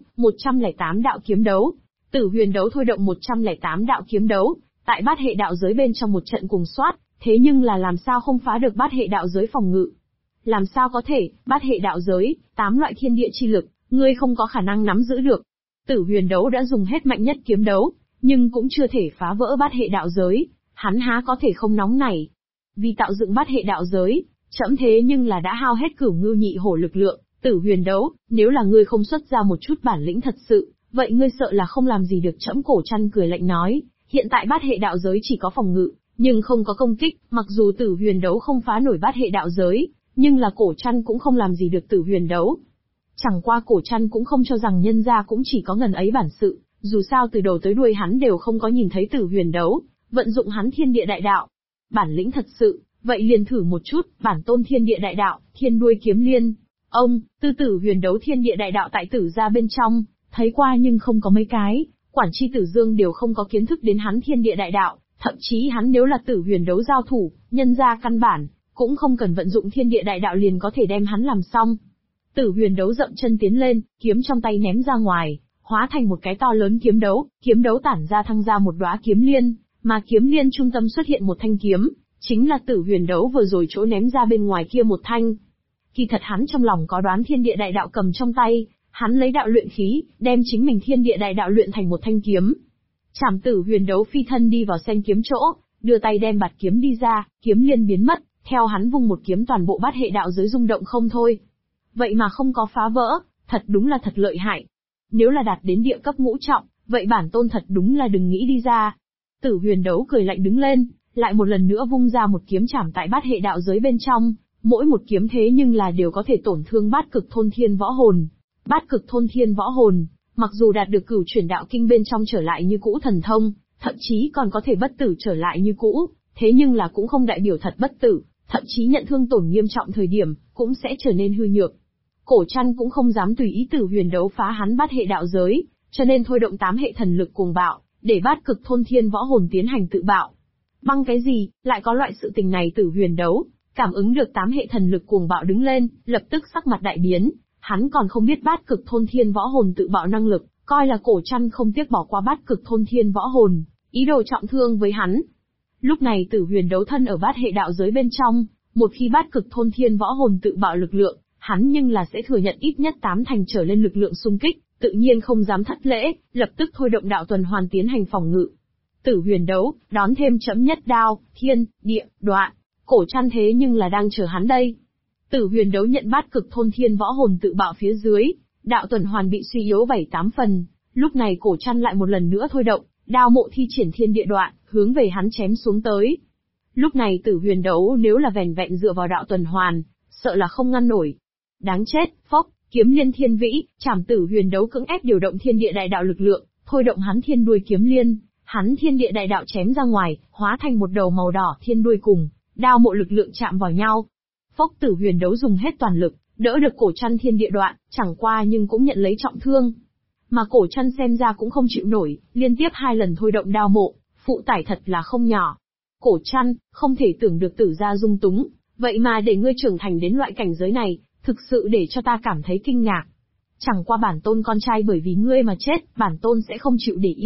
108 đạo kiếm đấu. Tử Huyền Đấu thôi động 108 đạo kiếm đấu, tại bát hệ đạo giới bên trong một trận cùng soát, thế nhưng là làm sao không phá được bát hệ đạo giới phòng ngự. Làm sao có thể, bát hệ đạo giới, 8 loại thiên địa chi lực, ngươi không có khả năng nắm giữ được. Tử Huyền Đấu đã dùng hết mạnh nhất kiếm đấu, nhưng cũng chưa thể phá vỡ bát hệ đạo giới, hắn há có thể không nóng nảy. Vì tạo dựng bát hệ đạo giới, trẫm thế nhưng là đã hao hết Cửu Ngưu Nhị Hổ lực lượng. Tử Huyền Đấu, nếu là ngươi không xuất ra một chút bản lĩnh thật sự, vậy ngươi sợ là không làm gì được trẫm. Cổ Trăn cười lạnh nói, hiện tại bát hệ đạo giới chỉ có phòng ngự, nhưng không có công kích, mặc dù Tử Huyền Đấu không phá nổi bát hệ đạo giới, nhưng là Cổ Trăn cũng không làm gì được Tử Huyền Đấu. Chẳng qua Cổ Trăn cũng không cho rằng nhân gia cũng chỉ có ngần ấy bản sự, dù sao từ đầu tới đuôi hắn đều không có nhìn thấy Tử Huyền Đấu, vận dụng hắn thiên địa đại đạo. Bản lĩnh thật sự, vậy liền thử một chút, bản tôn thiên địa đại đạo, thiên đuôi kiếm liên. Ông, Tử Huyền Đấu thiên địa đại đạo tại tử gia bên trong, thấy qua nhưng không có mấy cái, quản chi Tử Dương đều không có kiến thức đến hắn thiên địa đại đạo, thậm chí hắn nếu là Tử Huyền Đấu giao thủ, nhân gia căn bản cũng không cần vận dụng thiên địa đại đạo liền có thể đem hắn làm xong. Tử Huyền Đấu dậm chân tiến lên, kiếm trong tay ném ra ngoài, hóa thành một cái to lớn kiếm đấu tản ra thăng ra một đóa kiếm liên, mà kiếm liên trung tâm xuất hiện một thanh kiếm, chính là Tử Huyền Đấu vừa rồi chỗ ném ra bên ngoài kia một thanh. Kỳ thật hắn trong lòng có đoán thiên địa đại đạo cầm trong tay, hắn lấy đạo luyện khí, đem chính mình thiên địa đại đạo luyện thành một thanh kiếm. Trảm Tử Huyền Đấu phi thân đi vào sen kiếm chỗ, đưa tay đem bạt kiếm đi ra, kiếm liên biến mất, theo hắn vung một kiếm toàn bộ bát hệ đạo giới rung động không thôi. Vậy mà không có phá vỡ, thật đúng là thật lợi hại. Nếu là đạt đến địa cấp ngũ trọng, vậy bản tôn thật đúng là đừng nghĩ đi ra. Tử Huyền Đấu cười lạnh đứng lên, lại một lần nữa vung ra một kiếm chảm tại bát hệ đạo giới bên trong, mỗi một kiếm thế nhưng là đều có thể tổn thương bát cực thôn thiên võ hồn. Bát cực thôn thiên võ hồn, mặc dù đạt được cửu chuyển đạo kinh bên trong trở lại như cũ thần thông, thậm chí còn có thể bất tử trở lại như cũ, thế nhưng là cũng không đại biểu thật bất tử, thậm chí nhận thương tổn nghiêm trọng thời điểm, cũng sẽ trở nên hư nhược. Cổ Trăn cũng không dám tùy ý Tử Huyền Đấu phá hắn bát hệ đạo giới, cho nên thôi động 8 hệ thần lực cuồng bạo, để bát cực thôn thiên võ hồn tiến hành tự bạo. Băng cái gì, lại có loại sự tình này. Tử Huyền Đấu cảm ứng được 8 hệ thần lực cuồng bạo đứng lên, lập tức sắc mặt đại biến, hắn còn không biết bát cực thôn thiên võ hồn tự bạo năng lực, coi là Cổ Trăn không tiếc bỏ qua bát cực thôn thiên võ hồn, ý đồ trọng thương với hắn. Lúc này Tử Huyền Đấu thân ở bát hệ đạo giới bên trong, một khi bát cực thôn thiên võ hồn tự bạo lực lượng, hắn nhưng là sẽ thừa nhận ít nhất 8 thành trở lên lực lượng xung kích, tự nhiên không dám thất lễ, lập tức thôi động đạo tuần hoàn tiến hành phòng ngự. Tử Huyền Đấu, đón thêm chấm nhất đao, thiên, địa, đoạn. Cổ Trăn thế nhưng là đang chờ hắn đây. Tử Huyền Đấu nhận bát cực thôn thiên võ hồn tự bạo phía dưới, đạo tuần hoàn bị suy yếu 7-8 phần, lúc này Cổ Trăn lại một lần nữa thôi động, đao mộ thi triển thiên địa đoạn, hướng về hắn chém xuống tới. Lúc này Tử Huyền Đấu nếu là vẻn vẹn dựa vào đạo tuần hoàn, sợ là không ngăn nổi. Đáng chết, phốc, kiếm liên thiên vĩ, Trảm Tử Huyền Đấu cưỡng ép điều động thiên địa đại đạo lực lượng, thôi động hắn thiên đuôi kiếm liên, hắn thiên địa đại đạo chém ra ngoài, hóa thành một đầu màu đỏ thiên đuôi cùng đao mộ lực lượng chạm vào nhau. Phốc, Tử Huyền Đấu dùng hết toàn lực, đỡ được Cổ Trăn thiên địa đoạn, chẳng qua nhưng cũng nhận lấy trọng thương. Mà Cổ Trăn xem ra cũng không chịu nổi, liên tiếp 2 lần thôi động đao mộ, phụ tải thật là không nhỏ. Cổ Trăn, không thể tưởng được tử gia dung túng, vậy mà để ngươi trưởng thành đến loại cảnh giới này, thực sự để cho ta cảm thấy kinh ngạc. Chẳng qua bản tôn con trai bởi vì ngươi mà chết, bản tôn sẽ không chịu để yên,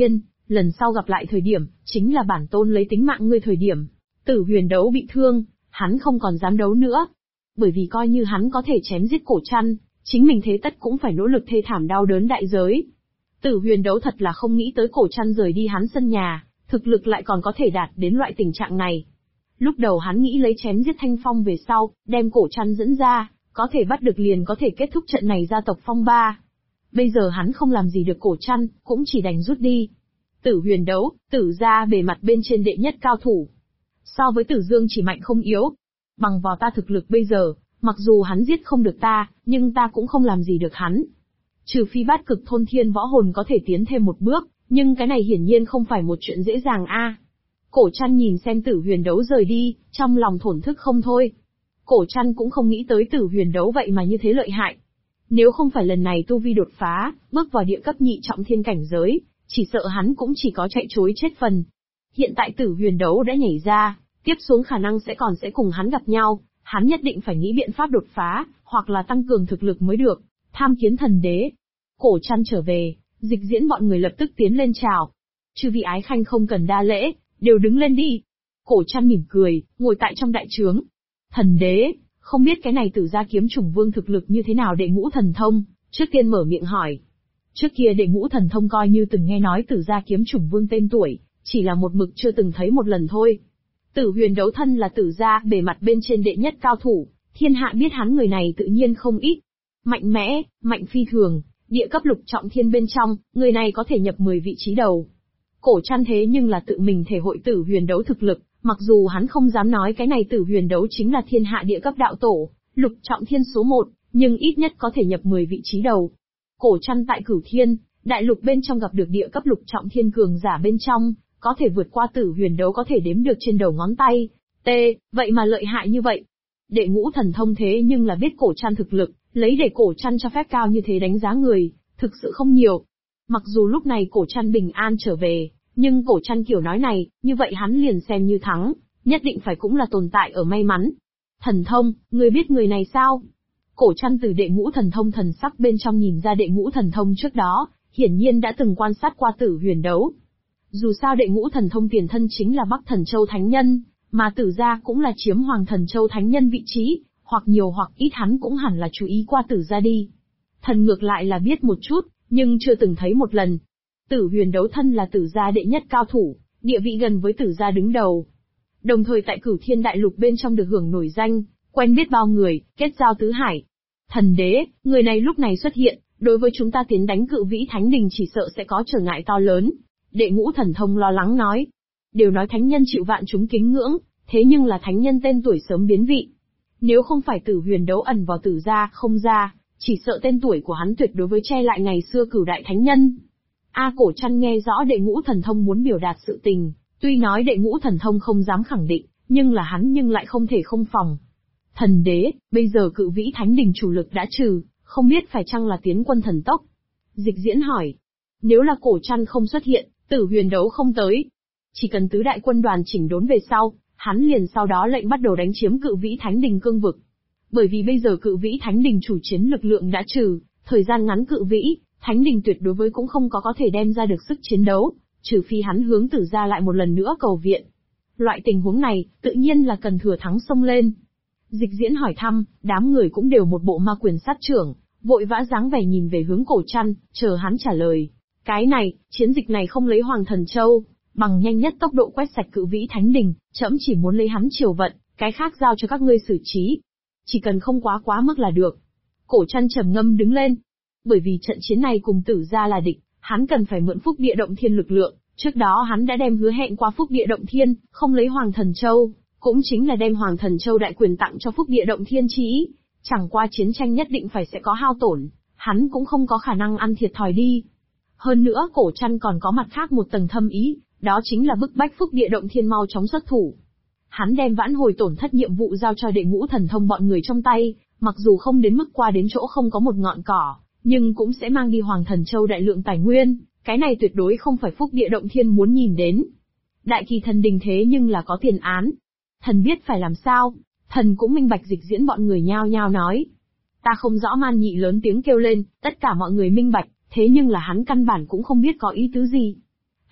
lần sau gặp lại thời điểm, chính là bản tôn lấy tính mạng ngươi thời điểm. Tử Huyền Đấu bị thương, hắn không còn dám đấu nữa. Bởi vì coi như hắn có thể chém giết Cổ Trăn, chính mình thế tất cũng phải nỗ lực thê thảm đau đớn đại giới. Tử Huyền Đấu thật là không nghĩ tới Cổ Trăn rời đi hắn sân nhà, thực lực lại còn có thể đạt đến loại tình trạng này. Lúc đầu hắn nghĩ lấy chém giết Thanh Phong về sau, đem Cổ Trăn dẫn ra, có thể bắt được liền có thể kết thúc trận này gia tộc phong ba. Bây giờ hắn không làm gì được Cổ Trăn, cũng chỉ đành rút đi. Tử Huyền Đấu, Tử gia bề mặt bên trên đệ nhất cao thủ. So với Tử Dương chỉ mạnh không yếu. Bằng vào ta thực lực bây giờ, mặc dù hắn giết không được ta, nhưng ta cũng không làm gì được hắn. Trừ phi Bát Cực Thôn Thiên Võ Hồn có thể tiến thêm một bước, nhưng cái này hiển nhiên không phải một chuyện dễ dàng a. Cổ Trăn nhìn xem Tử Huyền Đấu rời đi, trong lòng thổn thức không thôi. Cổ Trăn cũng không nghĩ tới Tử Huyền Đấu vậy mà như thế lợi hại. Nếu không phải lần này tu vi đột phá, bước vào địa cấp nhị trọng thiên cảnh giới, chỉ sợ hắn cũng chỉ có chạy trối chết phần. Hiện tại Tử Huyền Đấu đã nhảy ra, tiếp xuống khả năng sẽ cùng hắn gặp nhau, hắn nhất định phải nghĩ biện pháp đột phá, hoặc là tăng cường thực lực mới được. Tham kiến thần đế. Cổ Trăn trở về, Dịch Diễn bọn người lập tức tiến lên chào. Chư vị ái khanh không cần đa lễ, đều đứng lên đi. Cổ Trăn mỉm cười, ngồi tại trong đại trướng. Thần đế, không biết cái này Tử gia kiếm chủng vương thực lực như thế nào? Đệ Ngũ Thần Thông trước tiên mở miệng hỏi. Trước kia Đệ Ngũ Thần Thông coi như từng nghe nói Tử gia kiếm chủng vương tên tuổi, chỉ là một mực chưa từng thấy một lần thôi. Tử Huyền Đấu thân là Tử gia bề mặt bên trên đệ nhất cao thủ, thiên hạ biết hắn người này tự nhiên không ít. Mạnh mẽ, mạnh phi thường, địa cấp lục trọng thiên bên trong, người này có thể nhập 10 vị trí đầu. Cổ Trăn thế nhưng là tự mình thể hội Tử Huyền Đấu thực lực, mặc dù hắn không dám nói cái này Tử Huyền Đấu chính là thiên hạ địa cấp đạo tổ, lục trọng thiên số 1, nhưng ít nhất có thể nhập 10 vị trí đầu. Cổ Trăn tại Cửu Thiên, đại lục bên trong gặp được địa cấp lục trọng thiên cường giả bên trong, có thể vượt qua Tử Huyền Đấu có thể đếm được trên đầu ngón tay. Vậy mà lợi hại như vậy. Đệ Ngũ Thần Thông thế nhưng là biết Cổ Trăn thực lực, lấy để Cổ Trăn cho phép cao như thế đánh giá người, thực sự không nhiều. Mặc dù lúc này Cổ Trăn bình an trở về, nhưng Cổ Trăn kiểu nói này, như vậy hắn liền xem như thắng, nhất định phải cũng là tồn tại ở may mắn. Thần thông, người biết người này sao? Cổ Trăn từ Đệ Ngũ Thần Thông thần sắc bên trong nhìn ra Đệ Ngũ Thần Thông trước đó, hiển nhiên đã từng quan sát qua Tử Huyền Đấu. Dù sao Đệ Ngũ Thần Thông tiền thân chính là Bắc Thần Châu Thánh Nhân, mà Tử gia cũng là chiếm Hoàng Thần Châu Thánh Nhân vị trí, hoặc nhiều hoặc ít hắn cũng hẳn là chú ý qua Tử gia đi. Thần ngược lại là biết một chút, nhưng chưa từng thấy một lần. Tử Huyền Đấu thân là Tử gia đệ nhất cao thủ, địa vị gần với Tử gia đứng đầu. Đồng thời tại Cửu Thiên Đại Lục bên trong được hưởng nổi danh, quen biết bao người, kết giao tứ hải. Thần đế, người này lúc này xuất hiện, đối với chúng ta tiến đánh Cự Vĩ Thánh Đình chỉ sợ sẽ có trở ngại to lớn. Đệ Ngũ Thần Thông lo lắng nói. Đều nói thánh nhân chịu vạn chúng kính ngưỡng, thế nhưng là thánh nhân tên tuổi sớm biến vị. Nếu không phải Tử Huyền Đấu ẩn vào Tử gia không ra, chỉ sợ tên tuổi của hắn tuyệt đối với che lại ngày xưa Cửu Đại Thánh Nhân. Cổ Trăn nghe rõ Đệ Ngũ Thần Thông muốn biểu đạt sự tình, tuy nói Đệ Ngũ Thần Thông không dám khẳng định, nhưng là hắn lại không thể không phòng. Thần đế, bây giờ Cự Vĩ Thánh Đình chủ lực đã trừ, không biết phải chăng là tiến quân thần tốc? Dịch Diễn hỏi. Nếu là Cổ Trăn không xuất hiện, Tử Huyền Đấu không tới, chỉ cần tứ đại quân đoàn chỉnh đốn về sau, hắn liền sau đó lệnh bắt đầu đánh chiếm Cự Vĩ Thánh Đình cương vực. Bởi vì bây giờ Cự Vĩ Thánh Đình chủ chiến lực lượng đã trừ, thời gian ngắn Cự Vĩ Thánh Đình tuyệt đối với cũng không có thể đem ra được sức chiến đấu, trừ phi hắn hướng Tử gia lại một lần nữa cầu viện. Loại tình huống này, tự nhiên là cần thừa thắng xông lên. Dịch Diễn hỏi thăm, đám người cũng đều một bộ ma quyền sát trưởng, vội vã dáng vẻ nhìn về hướng Cổ Trăn, chờ hắn trả lời. Cái này, chiến dịch này không lấy Hoàng Thần Châu, bằng nhanh nhất tốc độ quét sạch Cự Vĩ Thánh Đình, trẫm chỉ muốn lấy hắn triều vận, cái khác giao cho các ngươi xử trí. Chỉ cần không quá mức là được. Cổ Trăn trầm ngâm đứng lên. Bởi vì trận chiến này cùng Tử gia là địch, hắn cần phải mượn Phúc Địa Động Thiên lực lượng, trước đó hắn đã đem hứa hẹn qua Phúc Địa Động Thiên, không lấy Hoàng Thần Châu, cũng chính là đem Hoàng Thần Châu đại quyền tặng cho Phúc Địa Động Thiên chí. Chẳng qua chiến tranh nhất định phải sẽ có hao tổn, hắn cũng không có khả năng ăn thiệt thòi đi. Hơn nữa Cổ Trăn còn có mặt khác một tầng thâm ý, đó chính là bức bách Phúc Địa Động Thiên mau chóng xuất thủ. Hắn đem vãn hồi tổn thất nhiệm vụ giao cho Đệ Ngũ Thần Thông bọn người trong tay, mặc dù không đến mức qua đến chỗ không có một ngọn cỏ, nhưng cũng sẽ mang đi Hoàng Thần Châu đại lượng tài nguyên, cái này tuyệt đối không phải Phúc Địa Động Thiên muốn nhìn đến. Đại Kỳ Thần Đình thế nhưng là có tiền án. Thần biết phải làm sao, thần cũng minh bạch. Dịch Diễn bọn người nhao nhao nói. Ta không rõ. Man Nhị lớn tiếng kêu lên, tất cả mọi người minh bạch, thế nhưng là hắn căn bản cũng không biết có ý tứ gì.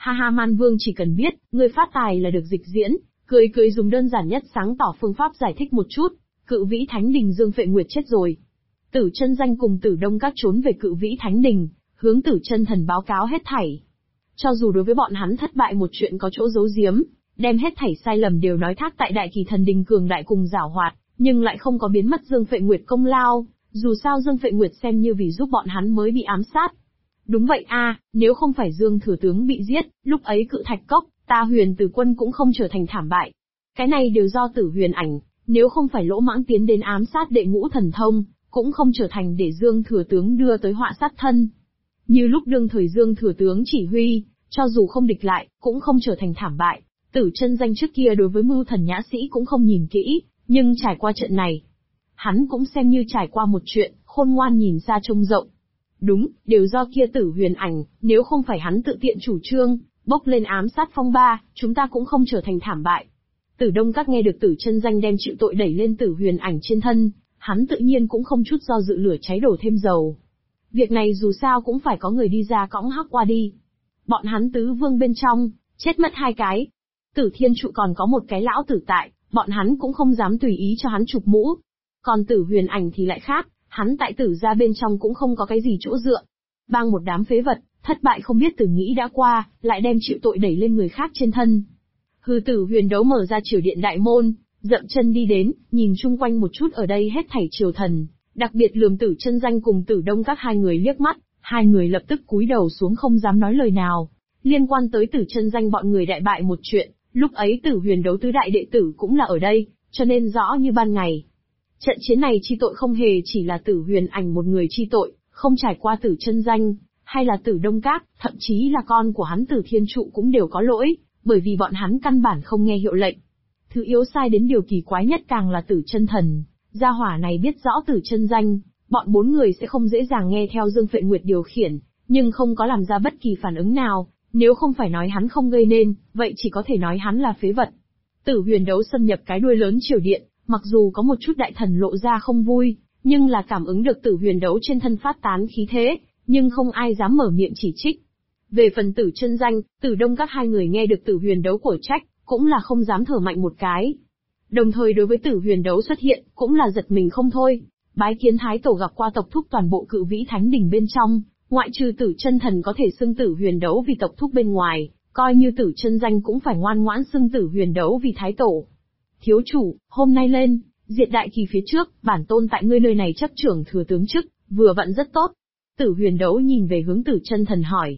Ha ha, Man Vương chỉ cần biết, ngươi phát tài là được dịch diễn, cười cười dùng đơn giản nhất sáng tỏ phương pháp giải thích một chút. Cự Vĩ Thánh Đình Dương Phệ Nguyệt chết rồi. Tử Chân Danh cùng Tử Đông Các trốn về Cự Vĩ Thánh Đình, hướng Tử Chân Thần báo cáo hết thảy. Cho dù đối với bọn hắn thất bại một chuyện có chỗ giấu giếm, đem hết thảy sai lầm đều nói thác tại Đại Kỳ Thần Đình cường đại cùng giảo hoạt, nhưng lại không có biến mất Dương Phệ Nguyệt công lao, dù sao Dương Phệ Nguyệt xem như vì giúp bọn hắn mới bị ám sát. Đúng vậy a, nếu không phải Dương Thừa Tướng bị giết, lúc ấy Cự Thạch Cốc, ta Huyền Tử Quân cũng không trở thành thảm bại. Cái này đều do Tử Huyền Ảnh, nếu không phải Lỗ Mãng tiến đến ám sát Đệ Ngũ Thần Thông, cũng không trở thành để Dương Thừa Tướng đưa tới họa sát thân. Như lúc đương thời Dương Thừa Tướng chỉ huy, cho dù không địch lại, cũng không trở thành thảm bại. Tử Chân Danh trước kia đối với Mưu Thần Nhã Sĩ cũng không nhìn kỹ, nhưng trải qua trận này, hắn cũng xem như trải qua một chuyện, khôn ngoan nhìn xa trông rộng. Đúng, đều do kia Tử Huyền Ảnh, nếu không phải hắn tự tiện chủ trương, bốc lên ám sát phong ba, chúng ta cũng không trở thành thảm bại. Tử Đông Các nghe được Tử Chân Danh đem chịu tội đẩy lên Tử Huyền Ảnh trên thân, hắn tự nhiên cũng không chút do dự lửa cháy đổ thêm dầu. Việc này dù sao cũng phải có người đi ra cõng hắc qua đi. Bọn hắn tứ vương bên trong, chết mất 2 cái. Tử Thiên Trụ còn có một cái lão tử tại, bọn hắn cũng không dám tùy ý cho hắn chụp mũ. Còn Tử Huyền Ảnh thì lại khác, hắn tại Tử gia bên trong cũng không có cái gì chỗ dựa. Bang một đám phế vật, thất bại không biết từ nghĩ đã qua, lại đem chịu tội đẩy lên người khác trên thân. Hư Tử Huyền Đấu mở ra triều điện đại môn, dậm chân đi đến, nhìn chung quanh một chút ở đây hết thảy triều thần, đặc biệt lườm Tử Chân Danh cùng Tử Đông Các hai người liếc mắt, hai người lập tức cúi đầu xuống không dám nói lời nào. Liên quan tới Tử Chân Danh bọn người đại bại một chuyện, lúc ấy Tử Huyền Đấu tứ đại đệ tử cũng là ở đây, cho nên rõ như ban ngày. Trận chiến này chi tội không hề chỉ là Tử Huyền Ảnh một người chi tội, không trải qua Tử Chân Danh, hay là Tử Đông Các, thậm chí là con của hắn Tử Thiên Trụ cũng đều có lỗi, bởi vì bọn hắn căn bản không nghe hiệu lệnh. Thứ yếu sai đến điều kỳ quái nhất càng là Tử Chân Thần, gia hỏa này biết rõ Tử Chân Danh, bọn 4 người sẽ không dễ dàng nghe theo Dương Phệ Nguyệt điều khiển, nhưng không có làm ra bất kỳ phản ứng nào, nếu không phải nói hắn không gây nên, vậy chỉ có thể nói hắn là phế vật. Tử Huyền Đấu xâm nhập cái đuôi lớn triều điện, mặc dù có một chút đại thần lộ ra không vui, nhưng là cảm ứng được Tử Huyền Đấu trên thân phát tán khí thế, nhưng không ai dám mở miệng chỉ trích. Về phần Tử Chân Danh, Tử Đông Các hai người nghe được Tử Huyền Đấu của trách, cũng là không dám thở mạnh một cái. Đồng thời đối với Tử Huyền Đấu xuất hiện, cũng là giật mình không thôi. Bái kiến Thái Tổ gặp qua tộc thúc toàn bộ Cự Vĩ Thánh Đình bên trong, ngoại trừ Tử Chân Thần có thể xưng Tử Huyền Đấu vì tộc thúc bên ngoài, coi như Tử Chân Danh cũng phải ngoan ngoãn xưng Tử Huyền Đấu vì Thái Tổ. Thiếu chủ, hôm nay lên, diệt đại kỳ phía trước, bản tôn tại ngươi nơi này chấp trưởng thừa tướng chức, vừa vặn rất tốt. Tử Huyền Đấu nhìn về hướng Tử Chân Thần hỏi.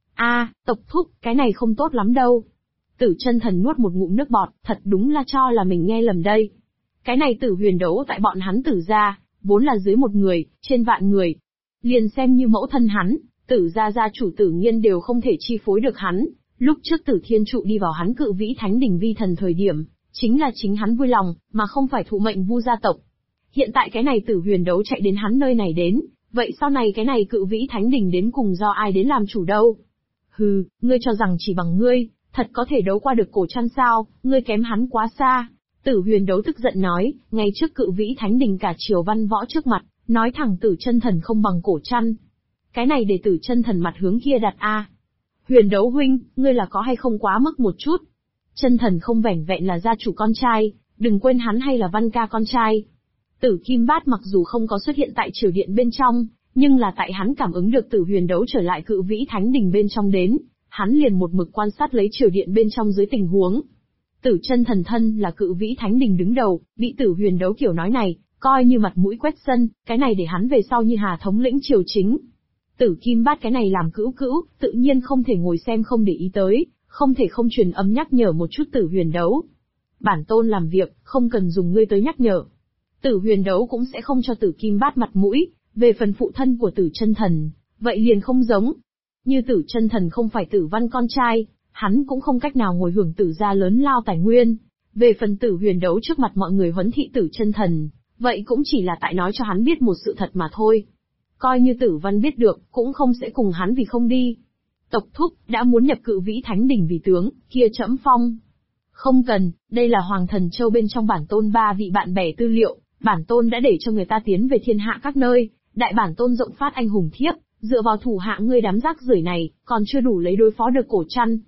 Tộc thúc, cái này không tốt lắm đâu. Tử Chân Thần nuốt một ngụm nước bọt, thật đúng là cho là mình nghe lầm đây. Cái này Tử Huyền Đấu tại bọn hắn Tử gia, vốn là dưới 1 người, trên vạn người. Liền xem như mẫu thân hắn, Tử gia gia chủ Tử Nghiên đều không thể chi phối được hắn. Lúc trước Tử Thiên Trụ đi vào hắn Cự Vĩ Thánh Đình vi thần thời điểm, chính là chính hắn vui lòng, mà không phải thụ mệnh Vu gia tộc. Hiện tại cái này Tử Huyền Đấu chạy đến hắn nơi này đến, vậy sau này cái này Cự Vĩ Thánh Đình đến cùng do ai đến làm chủ đâu? Hừ, ngươi cho rằng chỉ bằng ngươi, thật có thể đấu qua được Cổ Trăn sao, ngươi kém hắn quá xa. Tử Huyền Đấu tức giận nói, ngay trước Cự Vĩ Thánh Đình cả triều văn võ trước mặt, nói thẳng Tử Chân Thần không bằng Cổ Trăn. Cái này để Tử Chân Thần mặt hướng kia đặt a. Huyền Đấu huynh, ngươi là có hay không quá mức một chút? Chân Thần không vẻn vẹn là gia chủ con trai, đừng quên hắn hay là Văn ca con trai. Tử Kim Bát mặc dù không có xuất hiện tại triều điện bên trong, nhưng là tại hắn cảm ứng được Tử Huyền Đấu trở lại Cự Vĩ Thánh Đình bên trong đến, hắn liền một mực quan sát lấy triều điện bên trong dưới tình huống. Tử Chân Thần thân là Cự Vĩ Thánh Đình đứng đầu, bị Tử Huyền Đấu kiểu nói này, coi như mặt mũi quét sân, cái này để hắn về sau như Hà thống lĩnh triều chính. Tử Kim Bát cái này làm cữu, tự nhiên không thể ngồi xem không để ý tới, không thể không truyền âm nhắc nhở một chút Tử Huyền Đấu. Bản tôn làm việc, không cần dùng ngươi tới nhắc nhở. Tử Huyền Đấu cũng sẽ không cho Tử Kim Bát mặt mũi, về phần phụ thân của Tử Chân Thần, vậy liền không giống. Như Tử Chân Thần không phải Tử Văn con trai, hắn cũng không cách nào ngồi hưởng Tử gia lớn lao tài nguyên. Về phần Tử Huyền Đấu trước mặt mọi người huấn thị Tử Chân Thần, vậy cũng chỉ là tại nói cho hắn biết một sự thật mà thôi. Coi như Tử Văn biết được, cũng không sẽ cùng hắn vì không đi. Tộc thúc, đã muốn nhập Cự Vĩ Thánh Đình vì tướng, kia trẫm phong. Không cần, đây là Hoàng Thần Châu bên trong bản tôn 3 vị bạn bè tư liệu, bản tôn đã để cho người ta tiến về thiên hạ các nơi, đại bản tôn rộng phát anh hùng thiếp, dựa vào thủ hạ ngươi đám rác rưởi này, còn chưa đủ lấy đối phó được Cổ Trăn.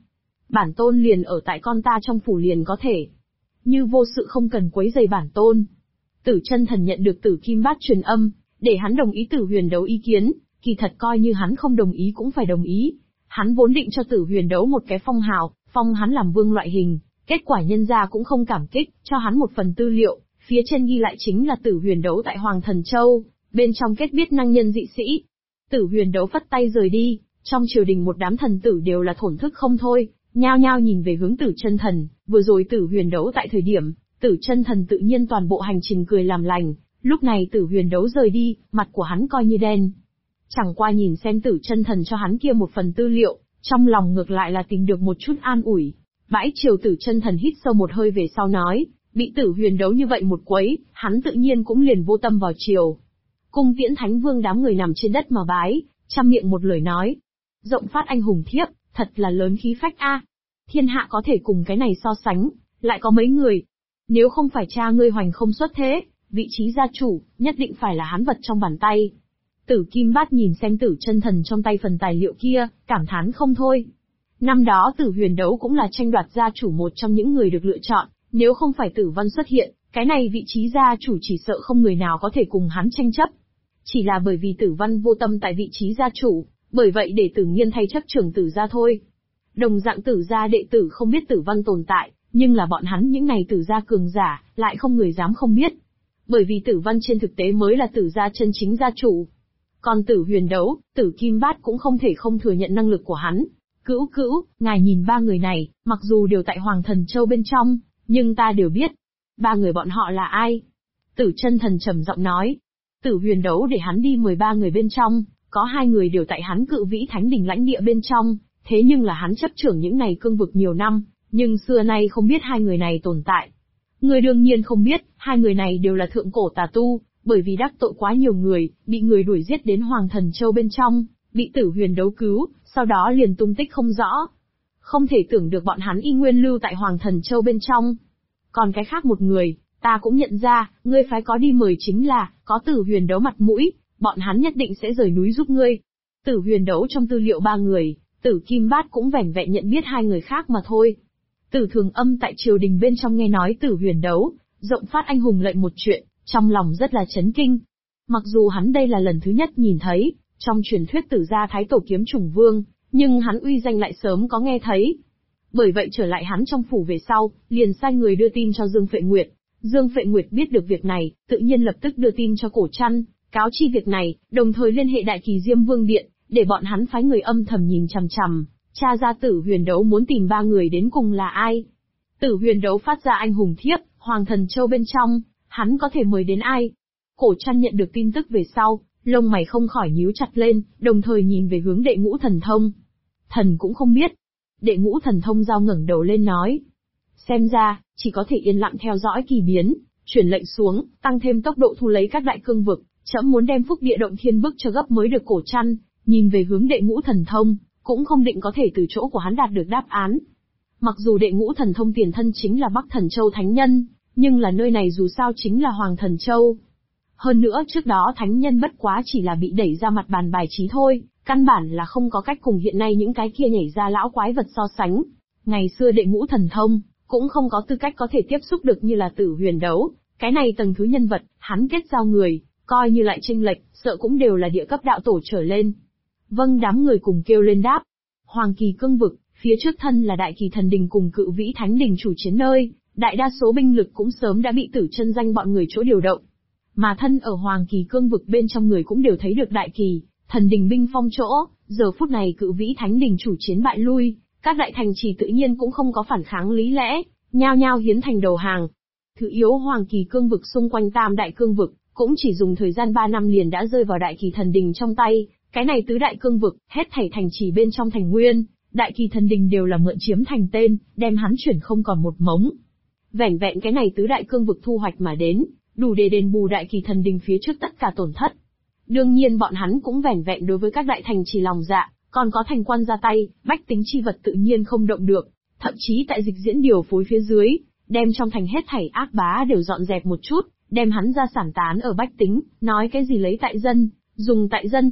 Bản tôn liền ở tại con ta trong phủ liền có thể. Như vô sự không cần quấy rầy bản tôn. Tử Chân Thần nhận được Tử Kim Bát truyền âm, để hắn đồng ý Tử Huyền Đấu ý kiến, kỳ thật coi như hắn không đồng ý cũng phải đồng ý. Hắn vốn định cho Tử Huyền Đấu một cái phong hào, phong hắn làm vương loại hình, kết quả nhân gia cũng không cảm kích, cho hắn một phần tư liệu, phía trên ghi lại chính là Tử Huyền Đấu tại Hoàng Thần Châu, bên trong kết biết năng nhân dị sĩ. Tử Huyền Đấu phất tay rời đi, trong triều đình một đám thần tử đều là thổn thức không thôi, nhao nhao nhìn về hướng Tử Chân Thần, vừa rồi Tử Huyền Đấu tại thời điểm, Tử Chân Thần tự nhiên toàn bộ hành trình cười làm lành, lúc này Tử Huyền Đấu rời đi, mặt của hắn coi như đen. Chẳng qua nhìn xem Tử Chân Thần cho hắn kia một phần tư liệu, trong lòng ngược lại là tìm được một chút an ủi. Bãi triều Tử Chân Thần hít sâu một hơi về sau nói, bị Tử Huyền Đấu như vậy một quấy, hắn tự nhiên cũng liền vô tâm vào triều. Cung Tiễn Thánh Vương đám người nằm trên đất mà bái, trăm miệng một lời nói. Rộng phát anh hùng thiếp, thật là lớn khí phách a. Thiên hạ có thể cùng cái này so sánh, lại có mấy người. Nếu không phải cha ngươi hoành không xuất thế, vị trí gia chủ, nhất định phải là hắn vật trong bàn tay. Tử Kim Bát nhìn xem Tử Chân Thần trong tay phần tài liệu kia, cảm thán không thôi. Năm đó Tử Huyền Đấu cũng là tranh đoạt gia chủ một trong những người được lựa chọn, nếu không phải Tử Văn xuất hiện, cái này vị trí gia chủ chỉ sợ không người nào có thể cùng hắn tranh chấp. Chỉ là bởi vì Tử Văn vô tâm tại vị trí gia chủ, bởi vậy để Tử Nghiên thay chấp trưởng Tử gia thôi. Đồng dạng Tử gia đệ tử không biết Tử Văn tồn tại, nhưng là bọn hắn những này Tử gia cường giả, lại không người dám không biết. Bởi vì Tử Văn trên thực tế mới là Tử gia chân chính gia chủ. Còn Tử Huyền Đấu, Tử Kim Bát cũng không thể không thừa nhận năng lực của hắn. Cữu cữu, ngài nhìn ba người này, mặc dù đều tại Hoàng Thần Châu bên trong, nhưng ta đều biết. Ba người bọn họ là ai? Tử Chân Thần trầm giọng nói. Tử Huyền Đấu để hắn đi 13 người bên trong, có 2 người đều tại hắn Cự Vĩ Thánh Đình lãnh địa bên trong, thế nhưng là hắn chấp trưởng những này cương vực nhiều năm, nhưng xưa nay không biết 2 người này tồn tại. Người đương nhiên không biết, 2 người này đều là thượng cổ tà tu, bởi vì đắc tội quá nhiều người, bị người đuổi giết đến Hoàng Thần Châu bên trong, bị Tử Huyền Đấu cứu, sau đó liền tung tích không rõ. Không thể tưởng được bọn hắn y nguyên lưu tại Hoàng Thần Châu bên trong. Còn cái khác một người, ta cũng nhận ra, ngươi phái có đi mời chính là, có Tử Huyền Đấu mặt mũi, bọn hắn nhất định sẽ rời núi giúp ngươi. Tử Huyền Đấu trong tư liệu 3 người, Tử Kim Bát cũng vẻn vẹn nhận biết 2 người khác mà thôi. Tử Thường Âm tại triều đình bên trong nghe nói Tử Huyền Đấu, rộng phát anh hùng lệnh một chuyện, trong lòng rất là chấn kinh. Mặc dù hắn đây là lần thứ nhất nhìn thấy, trong truyền thuyết Tử gia Thái Tổ Kiếm Chủng Vương, nhưng hắn uy danh lại sớm có nghe thấy. Bởi vậy trở lại hắn trong phủ về sau, liền sai người đưa tin cho Dương Phệ Nguyệt. Dương Phệ Nguyệt biết được việc này, tự nhiên lập tức đưa tin cho Cổ Trăn, cáo chi việc này, đồng thời liên hệ Đại Kỳ Diêm Vương Điện, để bọn hắn phái người âm thầm nhìn chằm chằm, tra ra Tử Huyền Đấu muốn tìm 3 người đến cùng là ai. Tử Huyền Đấu phát ra anh hùng thiếp, Hoàng Thần Châu bên trong, hắn có thể mời đến ai? Cổ Trăn nhận được tin tức về sau, lông mày không khỏi nhíu chặt lên, đồng thời nhìn về hướng Đệ Ngũ Thần Thông. Thần cũng không biết. Đệ Ngũ Thần Thông giao ngẩng đầu lên nói. Xem ra, chỉ có thể yên lặng theo dõi kỳ biến, chuyển lệnh xuống, tăng thêm tốc độ thu lấy các đại cương vực, trẫm muốn đem Phúc Địa Động Thiên bức cho gấp mới được. Cổ Trăn nhìn về hướng Đệ Ngũ Thần Thông, cũng không định có thể từ chỗ của hắn đạt được đáp án. Mặc dù Đệ Ngũ Thần Thông tiền thân chính là Bắc Thần Châu Thánh Nhân, nhưng là nơi này dù sao chính là Hoàng Thần Châu. Hơn nữa trước đó Thánh Nhân bất quá chỉ là bị đẩy ra mặt bàn bài trí thôi, căn bản là không có cách cùng hiện nay những cái kia nhảy ra lão quái vật so sánh. Ngày xưa Đệ Ngũ Thần Thông, cũng không có tư cách có thể tiếp xúc được như là Tử Huyền Đấu, cái này tầng thứ nhân vật, hắn kết giao người, coi như lại chênh lệch, sợ cũng đều là địa cấp đạo tổ trở lên. Vâng, đám người cùng kêu lên đáp. Hoàng Kỳ cương vực, phía trước thân là Đại Kỳ Thần Đình cùng Cự Vĩ Thánh Đình chủ chiến nơi, đại đa số binh lực cũng sớm đã bị Tử Chân danh bọn người chỗ điều động. Mà thân ở Hoàng Kỳ cương vực bên trong người cũng đều thấy được Đại Kỳ Thần Đình binh phong chỗ, giờ phút này Cự Vĩ Thánh Đình chủ chiến bại lui, các đại thành trì tự nhiên cũng không có phản kháng lý lẽ, nhao nhao hiến thành đầu hàng. Thứ yếu Hoàng Kỳ cương vực xung quanh Tam đại cương vực, cũng chỉ dùng thời gian 3 năm liền đã rơi vào Đại Kỳ Thần Đình trong tay, cái này tứ đại cương vực, hết thảy thành trì bên trong thành nguyên, Đại Kỳ Thần Đình đều là mượn chiếm thành tên, đem hắn chuyển không còn một mống. Vẻn vẹn cái này tứ đại cương vực thu hoạch mà đến, đủ để đền bù Đại Kỳ Thần Đình phía trước tất cả tổn thất. Đương nhiên bọn hắn cũng vẻn vẹn đối với các đại thành trì lòng dạ, còn có thành quan ra tay, bách tính chi vật tự nhiên không động được, thậm chí tại dịch diễn điều phối phía dưới, đem trong thành hết thảy ác bá đều dọn dẹp một chút, đem hắn ra sản tán ở bách tính, nói cái gì lấy tại dân, dùng tại dân.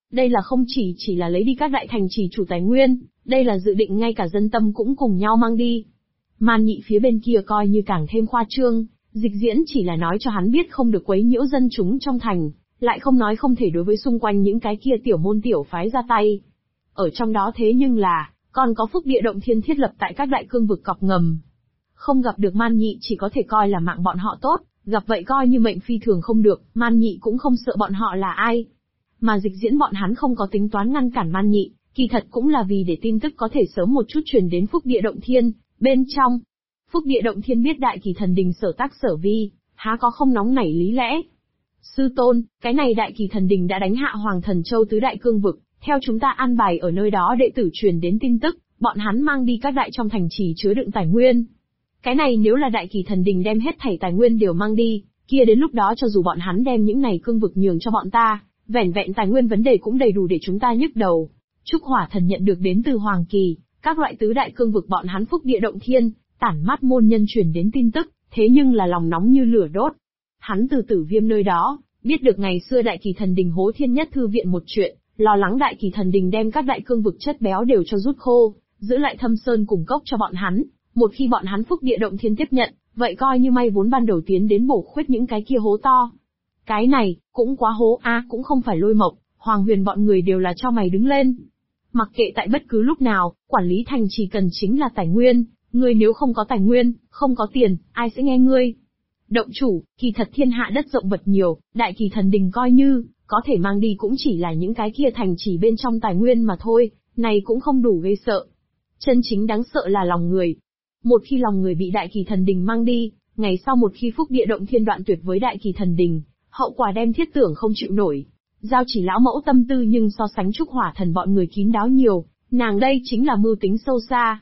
Đây là không chỉ là lấy đi các đại thành trì chủ tài nguyên, đây là dự định ngay cả dân tâm cũng cùng nhau mang đi. Man Nhị phía bên kia coi như càng thêm khoa trương, Dịch Diễn chỉ là nói cho hắn biết không được quấy nhiễu dân chúng trong thành, lại không nói không thể đối với xung quanh những cái kia tiểu môn tiểu phái ra tay. Ở trong đó thế nhưng là, còn có phúc địa động thiên thiết lập tại các đại cương vực cọc ngầm. Không gặp được Man Nhị chỉ có thể coi là mạng bọn họ tốt, gặp vậy coi như mệnh phi thường không được, Man Nhị cũng không sợ bọn họ là ai. Mà Dịch Diễn bọn hắn không có tính toán ngăn cản Man Nhị, kỳ thật cũng là vì để tin tức có thể sớm một chút truyền đến phúc địa động thiên, bên trong. Phúc địa động thiên biết Đại Kỳ Thần Đình sở tác sở vi, há có không nóng nảy lý lẽ. Sư tôn, cái này Đại Kỳ Thần Đình đã đánh hạ Hoàng Thần Châu tứ đại cương vực, theo chúng ta an bài ở nơi đó đệ tử truyền đến tin tức, bọn hắn mang đi các đại trong thành trì chứa đựng tài nguyên. Cái này nếu là Đại Kỳ Thần Đình đem hết thảy tài nguyên đều mang đi, kia đến lúc đó cho dù bọn hắn đem những này cương vực nhường cho bọn ta, vẻn vẹn tài nguyên vấn đề cũng đầy đủ để chúng ta nhức đầu. Trúc Hỏa Thần nhận được đến từ Hoàng Kỳ, các loại tứ đại cương vực bọn hắn phúc địa động thiên, tản mát môn nhân truyền đến tin tức, thế nhưng là lòng nóng như lửa đốt. Hắn từ Tử Viêm nơi đó, biết được ngày xưa Đại Kỳ Thần Đình hố Thiên Nhất Thư viện một chuyện, lo lắng Đại Kỳ Thần Đình đem các đại cương vực chất béo đều cho rút khô, giữ lại Thâm Sơn cùng cốc cho bọn hắn, một khi bọn hắn phúc địa động thiên tiếp nhận, vậy coi như may vốn ban đầu tiến đến bổ khuyết những cái kia hố to. Cái này, cũng quá hố a, cũng không phải Lôi Mộc, Hoàng Huyền bọn người đều là cho mày đứng lên. Mặc kệ tại bất cứ lúc nào, quản lý thành chỉ cần chính là tài nguyên, ngươi nếu không có tài nguyên, không có tiền, ai sẽ nghe ngươi? Động chủ, kỳ thật thiên hạ đất rộng vật nhiều, Đại Kỳ Thần Đình coi như, có thể mang đi cũng chỉ là những cái kia thành chỉ bên trong tài nguyên mà thôi, này cũng không đủ gây sợ. Chân chính đáng sợ là lòng người. Một khi lòng người bị Đại Kỳ Thần Đình mang đi, ngày sau một khi phúc địa động thiên đoạn tuyệt với Đại Kỳ Thần Đình, hậu quả đem thiết tưởng không chịu nổi. Giao Chỉ lão mẫu tâm tư nhưng so sánh Trúc Hỏa Thần bọn người kín đáo nhiều, nàng đây chính là mưu tính sâu xa.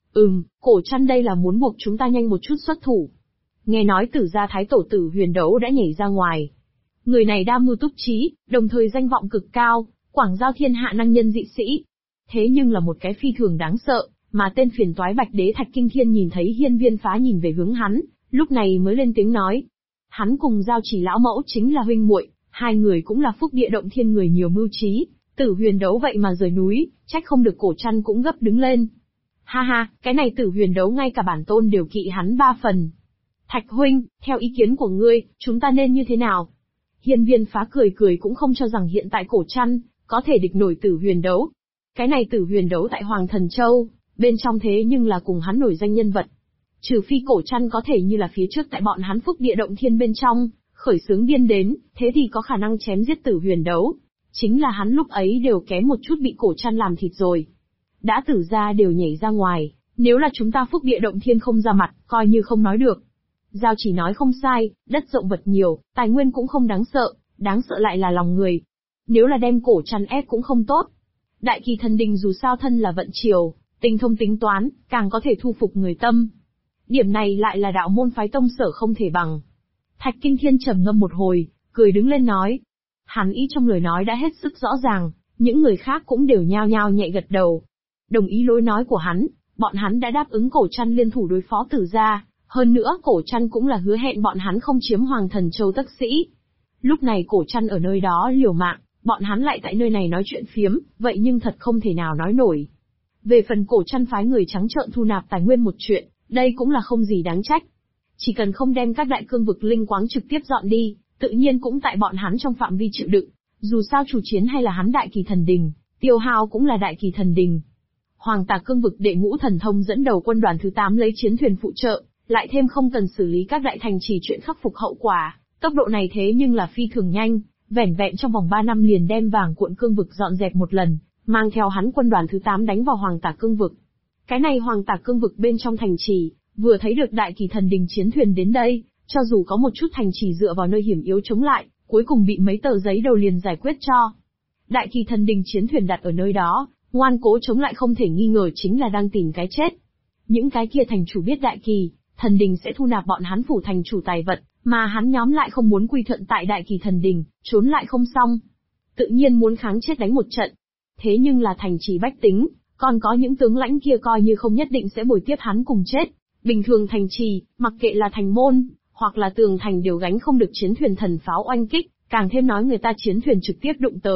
Cổ Trăn đây là muốn buộc chúng ta nhanh một chút xuất thủ. Nghe nói Tử gia thái tổ Tử Huyền Đấu đã nhảy ra ngoài. Người này đa mưu túc trí, đồng thời danh vọng cực cao, quảng giao thiên hạ năng nhân dị sĩ. Thế nhưng là một cái phi thường đáng sợ, mà tên phiền toái Bạch Đế Thạch Kinh Thiên nhìn thấy Hiên Viên Phá nhìn về hướng hắn, lúc này mới lên tiếng nói. Hắn cùng Giao Chỉ lão mẫu chính là huynh muội, hai người cũng là phúc địa động thiên người nhiều mưu trí, Tử Huyền Đấu vậy mà rời núi, trách không được Cổ Trăn cũng gấp đứng lên. Ha ha, cái này Tử Huyền Đấu ngay cả bản tôn đều kỵ hắn 3 phần. Thạch huynh, theo ý kiến của ngươi, chúng ta nên như thế nào? Hiên Viên Phá cười cũng không cho rằng hiện tại Cổ Trăn có thể địch nổi Tử Huyền Đấu. Cái này Tử Huyền Đấu tại Hoàng Thần Châu, bên trong thế nhưng là cùng hắn nổi danh nhân vật. Trừ phi Cổ Trăn có thể như là phía trước tại bọn hắn phúc địa động thiên bên trong, khởi xướng điên đến, thế thì có khả năng chém giết Tử Huyền Đấu. Chính là hắn lúc ấy đều kém một chút bị Cổ Trăn làm thịt rồi. Đã Tử gia đều nhảy ra ngoài, nếu là chúng ta phúc địa động thiên không ra mặt, coi như không nói được. Giao Chỉ nói không sai, đất rộng vật nhiều, tài nguyên cũng không đáng sợ lại là lòng người. Nếu là đem Cổ Trăn ép cũng không tốt. Đại Kỳ Thần Đình dù sao thân là vận triều, tinh thông tính toán, càng có thể thu phục người tâm. Điểm này lại là đạo môn phái tông sở không thể bằng. Thạch Kinh Thiên trầm ngâm một hồi, cười đứng lên nói. Hắn ý trong lời nói đã hết sức rõ ràng, những người khác cũng đều nhao nhao nhẹ gật đầu. Đồng ý lối nói của hắn, bọn hắn đã đáp ứng Cổ Trăn liên thủ đối phó Tử gia, hơn nữa Cổ Trăn cũng là hứa hẹn bọn hắn không chiếm Hoàng Thần Châu tất sĩ. Lúc này Cổ Trăn ở nơi đó liều mạng, bọn hắn lại tại nơi này nói chuyện phiếm, vậy nhưng thật không thể nào nói nổi. Về phần Cổ Trăn phái người trắng trợn thu nạp tài nguyên một chuyện, đây cũng là không gì đáng trách. Chỉ cần không đem các đại cương vực linh quáng trực tiếp dọn đi, tự nhiên cũng tại bọn hắn trong phạm vi chịu đựng. Dù sao chủ chiến hay là hắn Đại Kỳ Thần Đình, tiêu hao cũng là Đại Kỳ Thần Đình. Hoàng Tà cương vực đệ ngũ thần thông dẫn đầu quân đoàn thứ 8 lấy chiến thuyền phụ trợ, lại thêm không cần xử lý các đại thành trì chuyện khắc phục hậu quả, tốc độ này thế nhưng là phi thường nhanh, vẻn vẹn trong vòng 3 năm liền đem vàng cuộn cương vực dọn dẹp một lần, mang theo hắn quân đoàn thứ 8 đánh vào Hoàng Tà cương vực. Cái này Hoàng Tà cương vực bên trong thành trì, vừa thấy được Đại Kỳ Thần Đình chiến thuyền đến đây, cho dù có một chút thành trì dựa vào nơi hiểm yếu chống lại, cuối cùng bị mấy tờ giấy đầu liền giải quyết cho. Đại Kỳ Thần Đình chiến thuyền đặt ở nơi đó, ngoan cố chống lại không thể nghi ngờ chính là đang tìm cái chết. Những cái kia thành chủ biết Đại Kỳ Thần Đình sẽ thu nạp bọn hắn phủ thành chủ tài vật, mà hắn nhóm lại không muốn quy thuận tại Đại Kỳ Thần Đình, trốn lại không xong. Tự nhiên muốn kháng chết đánh một trận. Thế nhưng là thành trì bách tính, còn có những tướng lãnh kia coi như không nhất định sẽ bồi tiếp hắn cùng chết. Bình thường thành trì, mặc kệ là thành môn, hoặc là tường thành đều gánh không được chiến thuyền thần pháo oanh kích, càng thêm nói người ta chiến thuyền trực tiếp đụng tới,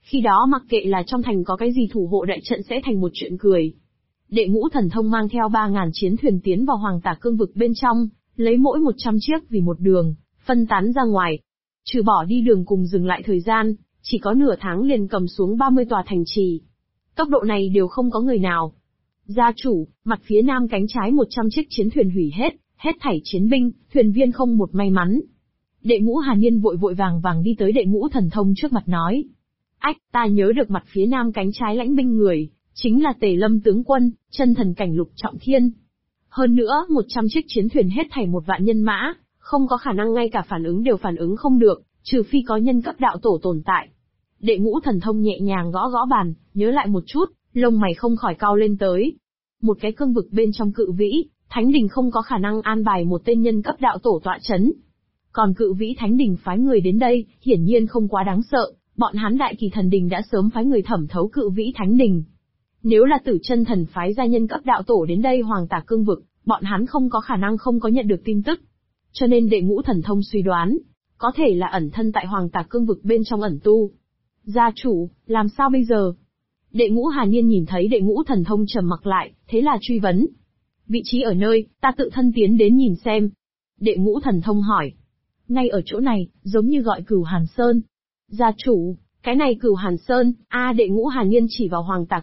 Khi đó mặc kệ là trong thành có cái gì thủ hộ đại trận sẽ thành một chuyện cười. Đệ Ngũ Thần Thông mang theo 3.000 chiến thuyền tiến vào Hoàng Tà Cương vực bên trong, lấy mỗi 100 chiếc vì một đường, phân tán ra ngoài. Trừ bỏ đi đường cùng dừng lại thời gian, chỉ có nửa tháng liền cầm xuống 30 tòa thành trì. Tốc độ này đều không có người nào. Gia chủ, mặt phía nam cánh trái 100 chiếc chiến thuyền hủy hết thảy chiến binh, thuyền viên không một may mắn. Đệ Ngũ Hàn Niên vội vội vàng vàng đi tới Đệ Ngũ Thần Thông trước mặt nói. Ách, ta nhớ được mặt phía nam cánh trái lãnh binh người, chính là Tề Lâm tướng quân, chân thần cảnh Lục Trọng Thiên. Hơn nữa, 100 chiếc chiến thuyền hết thảy 1.000 nhân mã, không có khả năng ngay cả phản ứng đều phản ứng không được, trừ phi có nhân cấp đạo tổ tồn tại. Đệ Ngũ Thần Thông nhẹ nhàng gõ gõ bàn, nhớ lại một chút, lông mày không khỏi cau lên tới. Một cái cương vực bên trong Cự Vĩ, Thánh Đình không có khả năng an bài một tên nhân cấp đạo tổ tọa chấn. Còn Cự Vĩ Thánh Đình phái người đến đây, hiển nhiên không quá đáng sợ, bọn hắn Đại Kỳ Thần Đình đã sớm phái người thẩm thấu Cự Vĩ Thánh Đình. Nếu là Tử Chân Thần phái gia nhân cấp đạo tổ đến đây Hoàng Tà Cương vực, bọn hắn không có khả năng không có nhận được tin tức. Cho nên Đệ Ngũ Thần Thông suy đoán, có thể là ẩn thân tại Hoàng Tà Cương vực bên trong ẩn tu. Gia chủ, làm sao bây giờ? Đệ Ngũ Hàn Niên nhìn thấy Đệ Ngũ Thần Thông trầm mặc lại, thế là truy vấn. Vị trí ở nơi, ta tự thân tiến đến nhìn xem. Đệ Ngũ Thần Thông hỏi. Ngay ở chỗ này, giống như gọi Cửu Hàn Sơn. Gia chủ, cái này Cửu Hàn Sơn, Đệ Ngũ Hàn Niên chỉ vào Hoàng Tà